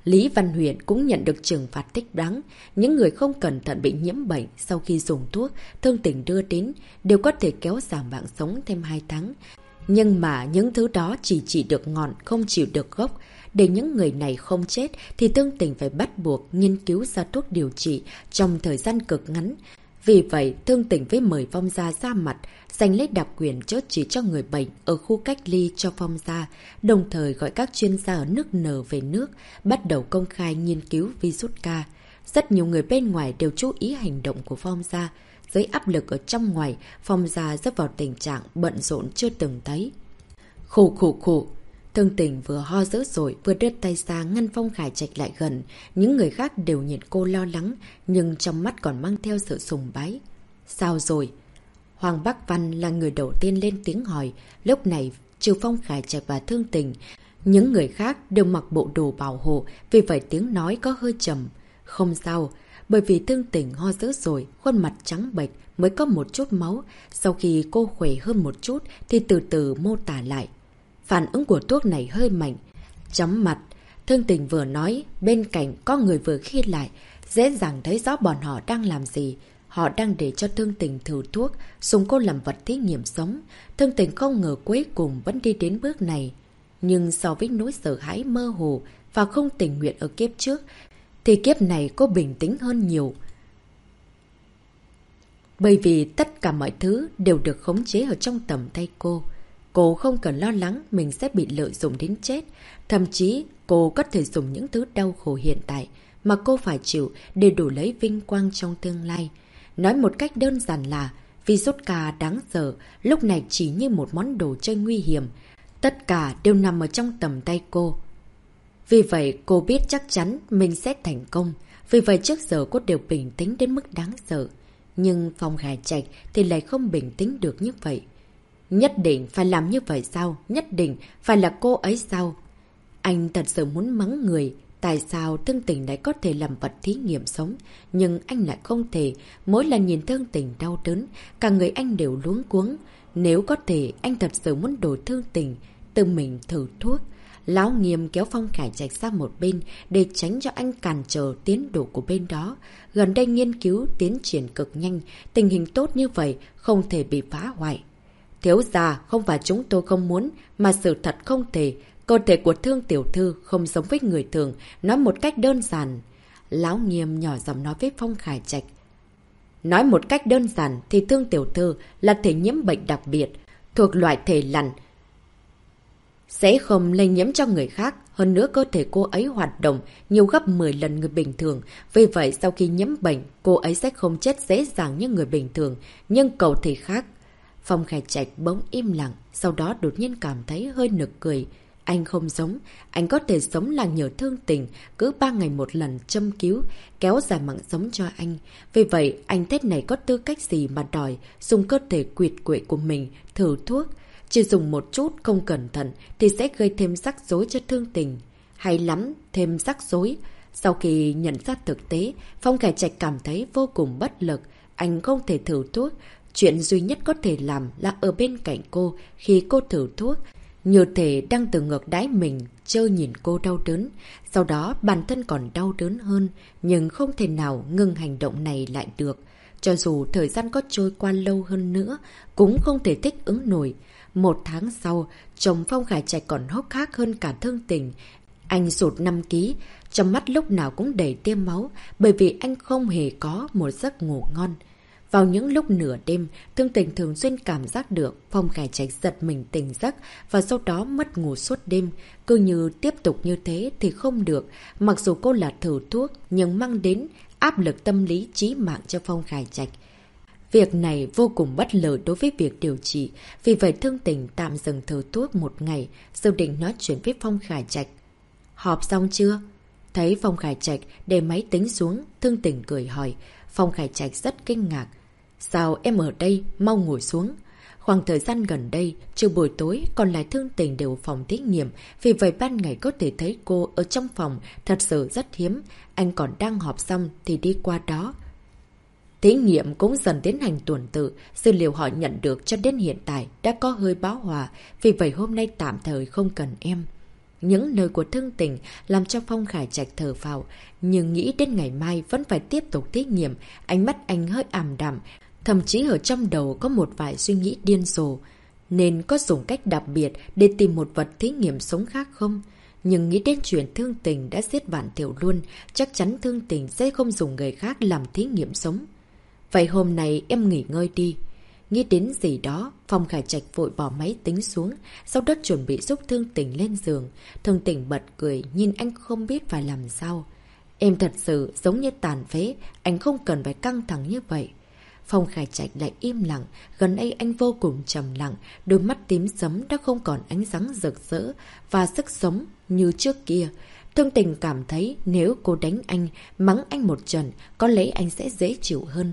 Lý Văn Huyền cũng nhận được trừng phạt thích đáng. Những người không cẩn thận bị nhiễm bệnh sau khi dùng thuốc, thương tình đưa đến, đều có thể kéo giảm mạng sống thêm 2 tháng. Nhưng mà những thứ đó chỉ được ngọn, không chịu được gốc. Để những người này không chết thì thương tình phải bắt buộc nghiên cứu ra thuốc điều trị trong thời gian cực ngắn. Vì vậy, thương tình với mời Phong Gia ra mặt, giành lấy đặc quyền chữa trị cho người bệnh ở khu cách ly cho Phong Gia, đồng thời gọi các chuyên gia ở nước N về nước, bắt đầu công khai nghiên cứu virus K. Rất nhiều người bên ngoài đều chú ý hành động của Phong Gia. Dưới áp lực ở trong ngoài, Phong Gia rơi vào tình trạng bận rộn chưa từng thấy. Khủ. Thương tình vừa ho dữ rồi, vừa đưa tay ra ngăn Phong Khải Trạch lại gần. Những người khác đều nhìn cô lo lắng, nhưng trong mắt còn mang theo sự sùng bái. Sao rồi? Hoàng Bắc Văn là người đầu tiên lên tiếng hỏi. Lúc này, trừ Phong Khải Trạch và Thương tình, những người khác đều mặc bộ đồ bảo hộ, vì vậy tiếng nói có hơi trầm. Không sao, bởi vì Thương tình ho dữ rồi, khuôn mặt trắng bệch, mới có một chút máu. Sau khi cô khỏe hơn một chút thì từ từ mô tả lại. Phản ứng của thuốc này hơi mạnh. Chóng mặt, Thương tình vừa nói, bên cạnh có người vừa khi lại, dễ dàng thấy rõ bọn họ đang làm gì. Họ đang để cho Thương tình thử thuốc, dùng cô làm vật thí nghiệm sống. Thương tình không ngờ cuối cùng vẫn đi đến bước này. Nhưng so với nỗi sợ hãi mơ hồ và không tình nguyện ở kiếp trước, thì kiếp này cô bình tĩnh hơn nhiều. Bởi vì tất cả mọi thứ đều được khống chế ở trong tầm tay cô. Cô không cần lo lắng mình sẽ bị lợi dụng đến chết. Thậm chí cô có thể dùng những thứ đau khổ hiện tại mà cô phải chịu để đổi lấy vinh quang trong tương lai. Nói một cách đơn giản là virus K đáng sợ lúc này chỉ như một món đồ chơi nguy hiểm. Tất cả đều nằm ở trong tầm tay cô. Vì vậy cô biết chắc chắn mình sẽ thành công. Vì vậy trước giờ cô đều bình tĩnh đến mức đáng sợ. Nhưng Phong Khải Trạch thì lại không bình tĩnh được như vậy. Nhất định phải làm như vậy sao? Nhất định phải là cô ấy sao? Anh thật sự muốn mắng người. Tại sao Thương tình lại có thể làm vật thí nghiệm sống? Nhưng anh lại không thể. Mỗi lần nhìn Thương tình đau đớn, cả người anh đều luống cuống. Nếu có thể, anh thật sự muốn đổi Thương tình, tự mình thử thuốc. Lão Nghiêm kéo Phong Khải Trạch sang một bên để tránh cho anh cản trở tiến độ của bên đó. Gần đây nghiên cứu tiến triển cực nhanh, tình hình tốt như vậy không thể bị phá hoại. Thiếu gia, không phải chúng tôi không muốn, mà sự thật không thể. Cơ thể của Thương tiểu thư không giống với người thường, nói một cách đơn giản. Lão Nghiêm nhỏ giọng nói với Phong Khải Trạch. Nói một cách đơn giản thì Thương tiểu thư là thể nhiễm bệnh đặc biệt, thuộc loại thể lằn, sẽ không lây nhiễm cho người khác. Hơn nữa cơ thể cô ấy hoạt động nhiều gấp 10 lần người bình thường. Vì vậy sau khi nhiễm bệnh, cô ấy sẽ không chết dễ dàng như người bình thường. Nhưng cậu thì khác. Phong Khải Trạch bỗng im lặng, sau đó đột nhiên cảm thấy hơi nực cười. Anh không giống, anh có thể sống là nhờ Thương tình, cứ 3 ngày một lần châm cứu, kéo dài mạng sống cho anh. Vì vậy, anh Tết này có tư cách gì mà đòi dùng cơ thể quyệt quệ của mình thử thuốc. Chỉ dùng một chút không cẩn thận thì sẽ gây thêm rắc rối cho Thương tình. Hay lắm, thêm rắc rối. Sau khi nhận ra thực tế, Phong Khải Trạch cảm thấy vô cùng bất lực. Anh không thể thử thuốc. Chuyện duy nhất có thể làm là ở bên cạnh cô khi cô thử thuốc. Như thể đang từ ngược đáy mình, trơ nhìn cô đau đớn. Sau đó bản thân còn đau đớn hơn, nhưng không thể nào ngừng hành động này lại được. Cho dù thời gian có trôi qua lâu hơn nữa, cũng không thể thích ứng nổi. 1 tháng sau, chồng Phong Khải Trạch còn hốc hác hơn cả Thương tình. Anh sụt 5 ký, trong mắt lúc nào cũng đầy tia máu, bởi vì anh không hề có một giấc ngủ ngon. Vào những lúc nửa đêm, Thương tình thường xuyên cảm giác được Phong Khải Trạch giật mình tỉnh giấc và sau đó mất ngủ suốt đêm. Cứ như tiếp tục như thế thì không được. Mặc dù cô là thử thuốc nhưng mang đến áp lực tâm lý chí mạng cho Phong Khải Trạch. Việc này vô cùng bất lợi đối với việc điều trị. Vì vậy Thương tình tạm dừng thử thuốc 1 ngày, dự định nói chuyện với Phong Khải Trạch. Họp xong chưa? Thấy Phong Khải Trạch để máy tính xuống, Thương tình cười hỏi. Phong Khải Trạch rất kinh ngạc. Sao em ở đây, mau ngồi xuống. Khoảng thời gian gần đây, trừ buổi tối, còn lại Thương tình đều ở phòng thí nghiệm. Vì vậy ban ngày có thể thấy cô ở trong phòng, thật sự rất hiếm. Anh còn đang họp xong thì đi qua đó. Thí nghiệm cũng dần tiến hành tuần tự, dữ liệu họ nhận được cho đến hiện tại đã có hơi báo hòa, vì vậy hôm nay tạm thời không cần em. Những lời của Thương Tình làm cho Phong Khải Trạch thở phào, nhưng nghĩ đến ngày mai vẫn phải tiếp tục thí nghiệm, ánh mắt anh hơi ảm đạm, thậm chí ở trong đầu có một vài suy nghĩ điên rồ. Nên có dùng cách đặc biệt để tìm một vật thí nghiệm sống khác không? Nhưng nghĩ đến chuyện Thương Tình đã giết Vạn Tiểu Luân, chắc chắn Thương Tình sẽ không dùng người khác làm thí nghiệm sống. Vậy hôm nay em nghỉ ngơi đi. Nghĩ đến gì đó, Phong Khải Trạch vội bỏ máy tính xuống, sau đó chuẩn bị giúp Thương Tình lên giường. Thương Tình bật cười, nhìn anh không biết phải làm sao. Em thật sự giống như tàn phế, anh không cần phải căng thẳng như vậy. Phong Khải Trạch lại im lặng, gần đây anh vô cùng trầm lặng, đôi mắt tím sẫm đã không còn ánh sáng rực rỡ và sức sống như trước kia. Thương Tình cảm thấy nếu cô đánh anh, mắng anh một trận, có lẽ anh sẽ dễ chịu hơn.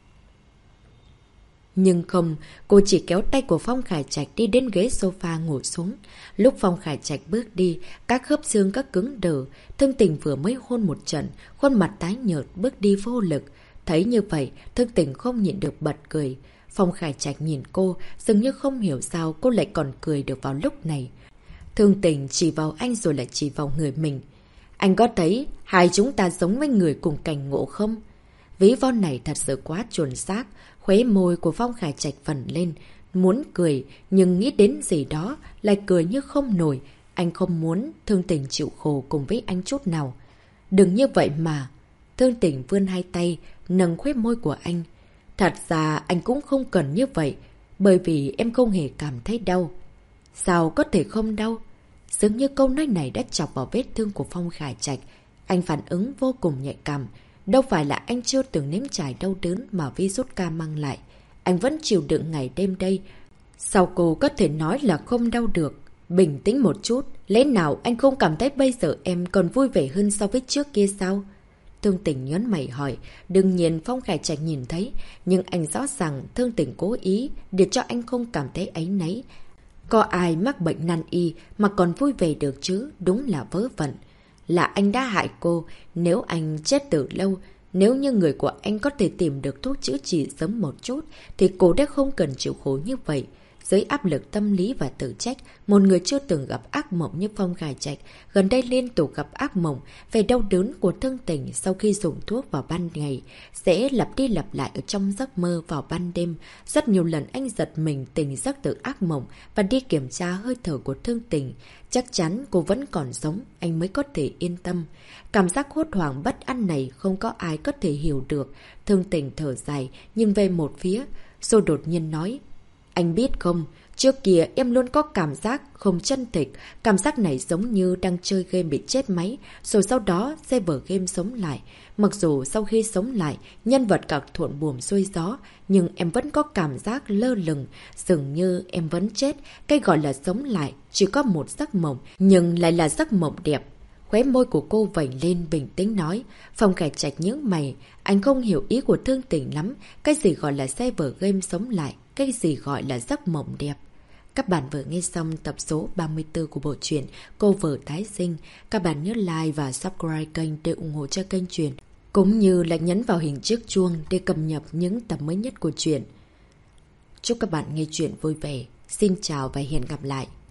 Nhưng không, cô chỉ kéo tay của Phong Khải Trạch đi đến ghế sofa ngồi xuống. Lúc Phong Khải Trạch bước đi, các khớp xương các cứng đờ. Thương Tình vừa mới hôn một trận, khuôn mặt tái nhợt bước đi vô lực. Thấy như vậy, Thương Tình không nhịn được bật cười. Phong Khải Trạch nhìn cô, dường như không hiểu sao cô lại còn cười được vào lúc này. Thương Tình chỉ vào anh rồi lại chỉ vào người mình. Anh có thấy hai chúng ta giống với người cùng cảnh ngộ không? Ví von này thật sự quá chuẩn xác. Khóe môi của Phong Khải Trạch vẩn lên, muốn cười, nhưng nghĩ đến gì đó, lại cười như không nổi. Anh không muốn Thương Tình chịu khổ cùng với anh chút nào. Đừng như vậy mà. Thương Tình vươn hai tay, nâng khóe môi của anh. Thật ra anh cũng không cần như vậy, bởi vì em không hề cảm thấy đau. Sao có thể không đau? Dường như câu nói này đã chọc vào vết thương của Phong Khải Trạch. Anh phản ứng vô cùng nhạy cảm. Đâu phải là anh chưa từng nếm trải đau đớn mà virus ca mang lại. Anh vẫn chịu đựng ngày đêm đây. Sao cô có thể nói là không đau được? Bình tĩnh một chút. Lẽ nào anh không cảm thấy bây giờ em còn vui vẻ hơn so với trước kia sao? Thương Tình nhớn mày hỏi. Đương nhiên Phong Khải Trạch nhìn thấy. Nhưng anh rõ ràng Thương Tình cố ý để cho anh không cảm thấy áy náy. Có ai mắc bệnh nan y mà còn vui vẻ được chứ? Đúng là vớ vẩn. Là anh đã hại cô. Nếu anh chết từ lâu, nếu như người của anh có thể tìm được thuốc chữa trị sớm một chút, thì cô đã không cần chịu khổ như vậy. Dưới áp lực tâm lý và tự trách, một người chưa từng gặp ác mộng như Phong Khải Trạch, gần đây liên tục gặp ác mộng về đau đớn của Thương Tình sau khi dùng thuốc vào ban ngày, sẽ lặp đi lặp lại ở trong giấc mơ vào ban đêm. Rất nhiều lần anh giật mình tỉnh giấc từ ác mộng và đi kiểm tra hơi thở của Thương Tình. Chắc chắn cô vẫn còn sống, anh mới có thể yên tâm. Cảm giác hốt hoảng bất an này không có ai có thể hiểu được. Thương Tình thở dài, nhìn về một phía, rồi đột nhiên nói. Anh biết không, trước kia em luôn có cảm giác không chân thực. Cảm giác này giống như đang chơi game bị chết máy, rồi sau đó sẽ vở game sống lại. Mặc dù sau khi sống lại, nhân vật gặp thuận buồm xuôi gió, nhưng em vẫn có cảm giác lơ lửng, dường như em vẫn chết. Cái gọi là sống lại chỉ có một giấc mộng, nhưng lại là giấc mộng đẹp. Khóe môi của cô vểnh lên bình tĩnh nói. Phong Khải Trạch nhướng mày, anh không hiểu ý của Thương Tình lắm. Cái gì gọi là xe vở game sống lại, cái gì gọi là giấc mộng đẹp. Các bạn vừa nghe xong tập số 34 của bộ truyện Cô Vợ Tái Sinh. Các bạn nhớ like và subscribe kênh để ủng hộ cho kênh truyện, cũng như là nhấn vào hình chiếc chuông để cập nhật những tập mới nhất của truyện. Chúc các bạn nghe truyện vui vẻ. Xin chào và hẹn gặp lại.